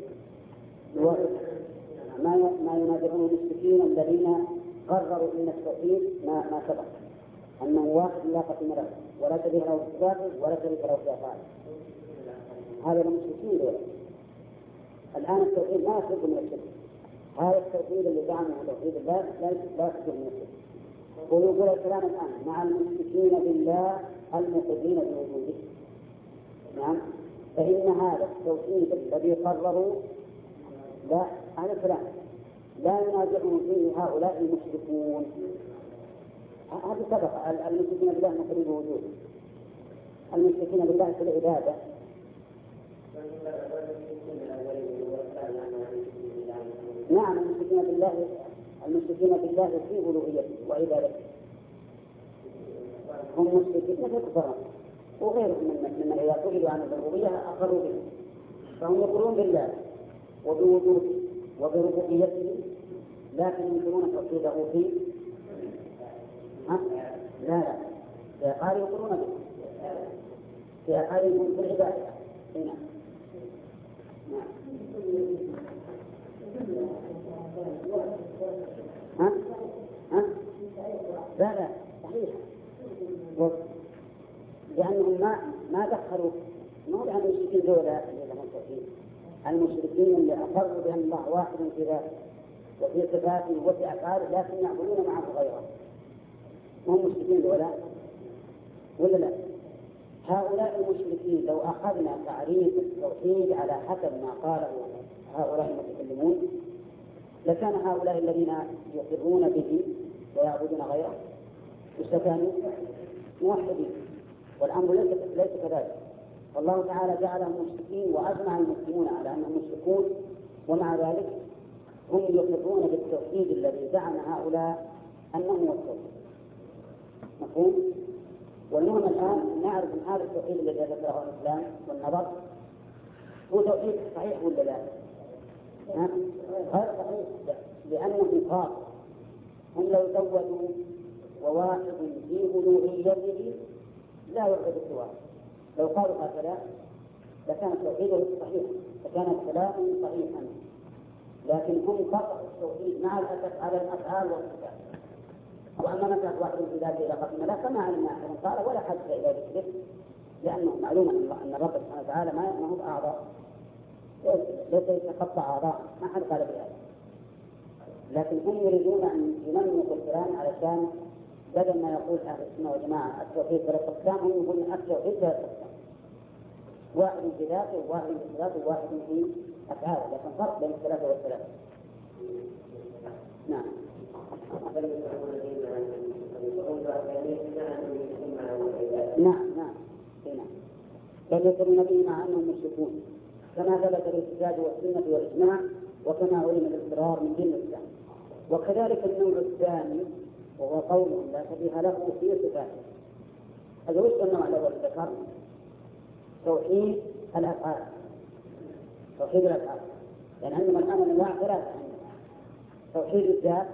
ما ينادعون المشركين الذين قرروا إن التوحيد ما سبق أنه واحد لا قسم له ولا شريك له في ذاته ولا شريك له في أفعاله. هذا المشركين دول. الآن التوحيد لا يخرج من الشرك، هذا التوحيد اللي زعمه توحيد الله لا يخرج من الشرك. ويقول الكلام الآن مع المشركين بالله المقرين بوجوده. نعم. فإن هذا التوحيد الذي قرروا لا هذا الكلام لا ينازعون فيه هؤلاء المشركون. هذا سبق المشركين بالله المقرين بوجوده، المشركين بالله في العبادة. نعم المشركين بالله في ألوهيته وعبادته هم مشركين في الكفر، وغيرهم من إذا سئلوا عن الربوبية أقروا به، فهم يقرون بالله وبوجوده وبربوبيته، لكن ينكرون توحيده لا قالوا يقرون به في أفعالهم في العبادة. هنا لا صحيح، لأنهم ما دخلوا نقول عن المشركين دولة المشركين اللي أقروا بأن الله واحد في ذاته وفي صفاته وفي أفعاله، لكن يعبدون معه غيره. هم مشركين ولا لا؟ هؤلاء المشركين لو أخذنا تعريف التوحيد على حسب ما قاله هؤلاء المتكلمون لكان هؤلاء الذين يقرون به ويعبدون غيره كانوا موحدين، والأمر ليس كذلك. والله تعالى جعلهم مشركين وأجمع المسلمون على أنهم مشركون، ومع ذلك هم يقرون بالتوحيد الذي زعم هؤلاء أنه هو التوحيد. مفهوم؟ والمهم الآن نعرف أن هذا التوحيد الذي ذكره الإسلام والنظر هو توحيد صحيح ولا لا؟ غير صحيح، لأنه قال هم لو زودوا وواحد في ألوهيته لا يعبد سواه، لو قالوا هكذا لكان التوحيد صحيح، لكان الكلام صحيحا، لكن هم قطعوا التوحيد مع الأسف على الأفعال والصفات. وأما مثلا واحد في ذاته إلى قسم لا فما علمنا أحد قال ولا حد إلى ذكره، لأنه معلوم أن الرب سبحانه وتعالى ما هو أعضاء، ليس يتقطع أعضاء، ما حد قال بهذا. لكن هم يريدون أن ينموا الكلام علشان بدل ما يقول أهل السنة والجماعة التوحيد ثلاث أقسام، هم يقولون التوحيد ثلاث أقسام، واحد في ذاته وواحد في صفاته وواحد في أفعاله، لكن فرق بين الثلاثة والثلاثة. نعم. نعم. بل يذكرون به مع أنهم مشركون كما ثبت بالكتاب والسنة والإجماع، وكما علم الاضطرار من دين الإسلام. وكذلك النوع الثاني وهو قول لا شبيه له في صفاته. هذا وش النوع الأول ذكر؟ توحيد الأفعال. توحيد الأفعال يعني عندما الآن أنواع ثلاثة: توحيد الذات،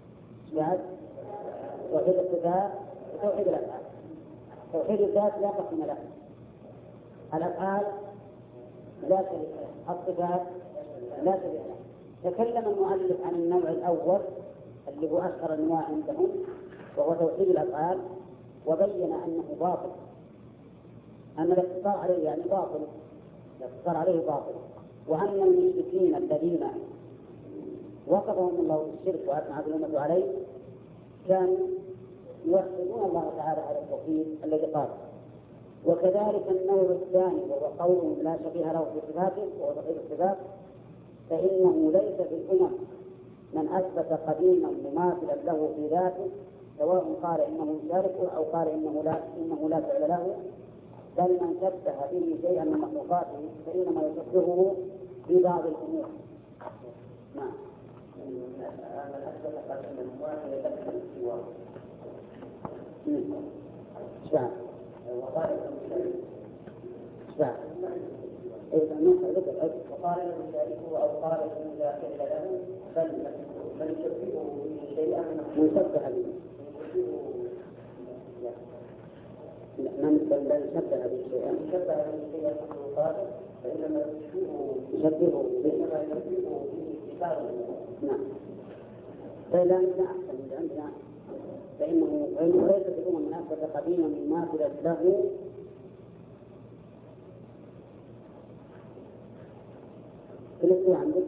توحيد الصفات، وتوحيد الأفعال. توحيد الذات لا قسم له، الأفعال لا شريك له، الصفات لا شريك له. تكلم المؤلف عن النوع الأول اللي هو أشهر الأنواع عندهم وهو توحيد الأفعال، وبين أنه باطل، أن الاقتصار عليه يعني باطل، الاقتصار عليه باطل، وأن المشركين الذين وصفهم الله بالشرك وأثنى الأمة عليه كانوا يوحدون الله تعالى على التوحيد الذي قال. وكذلك النوع الثاني وهو قول لا شبيه له في صفاته وهو توحيد الصفات، فإنه ليس في الأمم من أثبت قديما مماثلا له في ذاته، سواء قال إنه يشاركه أو قال إنه لا فعل له، بل من شبه به شيئا من مخلوقاته فإنما يشبهه في بعض الأمور. نعم. من أثبت قديما مماثلا له في الاستواء. وقال وقال له شاركه أو قال إنه لا فعل له، بل يشبهه به شيئا من شبه به شيئا من مخلوقاته فإنما يشبهه به كتابه. نعم. فإذا عندنا فإنه ليس في الأمم من أثبت قديما مماثلا له في الاستواء. عندك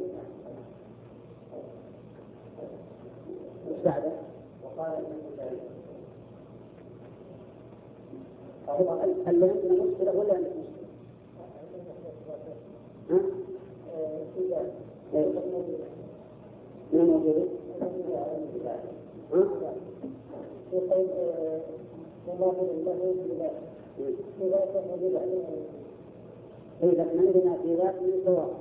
ايش بعده؟ وقال اللي عندنا مشكلة ولا عندك مشكلة؟ من موجود؟ في قيد مماثل له في ذات موجود عليه. إذا عندنا في ذات من سواء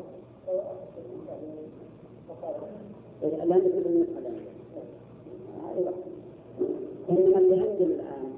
لا نقول المسألة. إنما اللي عندنا الآن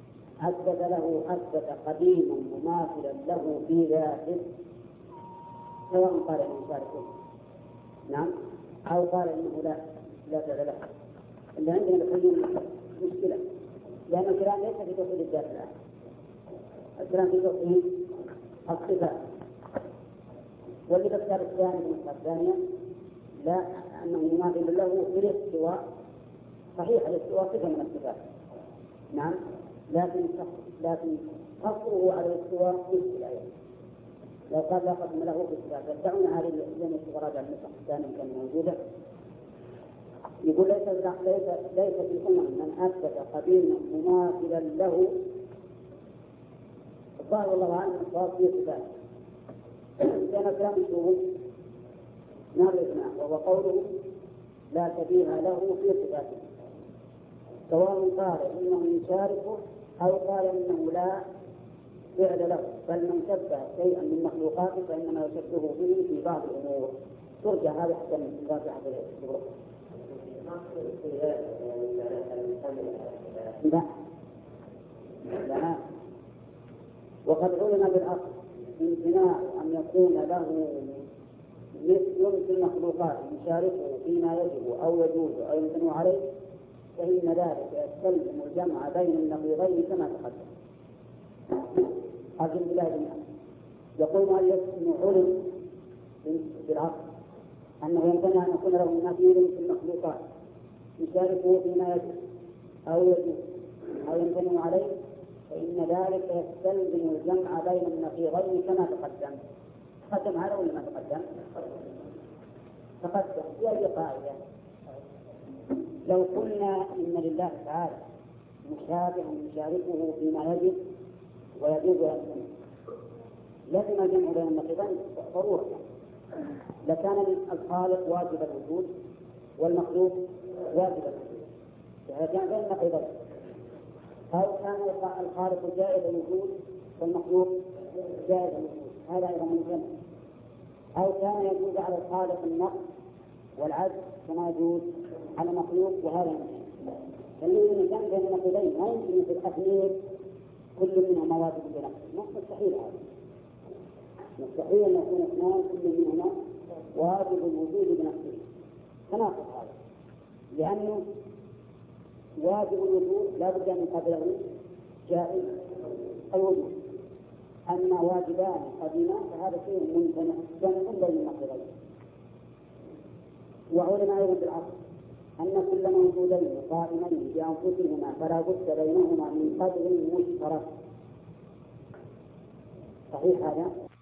أثبت قديما مماثلا له في ذاته، سواء قال إنه يشاركه نعم أو قال إنه لا فعل له. اللي عندنا بحلول مشكلة، لأن الكلام ليس في توحيد الذات الآن، الكلام في توحيد الصفات. واللي بالكتاب الثاني المسألة الثانية لا أنه يماثل له في الاستواء، صحيح الاستواء صفة من الصفات نعم، لكن قصره على الاستواء مشكلة أيضا. لو قال لا قسم له في الصفات يدعون هذه الأحيان الصغرى على النسخ الثانية كانت موجودة يقول ليس في الأمم من أثبت قديما مماثلا له. الظاهر والله أعلم الصواب في صفات كان كلام الشهود نار الإجماع، وهو قوله لا شبيه له في صفاته، سواء قال إنه يشاركه أو قال إنه لا فعل له، بل من شبه شيئا من مخلوقاته فإنما يشبهه به في بعض الأمور. ترجع هذا حتى من فاتحة الشروط. لا، وقد علم بالأصل امتناع أن يكون له مثل في المخلوقات يشاركه فيما يجب أو يجوز أو يمتنع عليه، فإن ذلك يستلزم الجمع بين النقيضين كما تقدم. هذه البلاد يقول مؤلف إنه علم بالعقل أنه يمتنع أن يكون له نظير في المخلوقات يشاركه فيما يجب أو يجوز أو يمتنع عليه، فإن ذلك يستلزم الجمع بين النقيضين كما تقدم. تقدم هذا ولا ما تقدم؟ تقدم. في أي قاعدة؟ لو قلنا إن لله تعالى مشابه يشاركه فيما يجب ويجوز ويمتنع، لازم الجمع بين النقيضين ضرورة. لكان الخالق واجب الوجود والمخلوق واجب الوجود، يعني كان بين النقيضين. أو كان الخالق جائز الوجود والمخلوق جائز الوجود، هذا أيضا من الجمع. أو كان يجوز على الخالق النقص والعجز كما يجوز على المخلوق، وهذا من الجمع. فالذي كان بين النقيضين ما يمكن في التحليل كل منهما واجب بنفسه، مستحيل هذا. مستحيل أن يكون اثنان كل منهما واجب الوجود بنفسه، تناقض هذا، لأنه واجب الوجود لا بد أن يقابله جائز الوجود. أما واجبان قديمان فهذا شيء ممتنع جمع بين النقيضين. وعلم أيضا بالعقل أن كل موجودين قائمين بأنفسهما فلا بد بينهما من قدر مشترك. صحيح هذا؟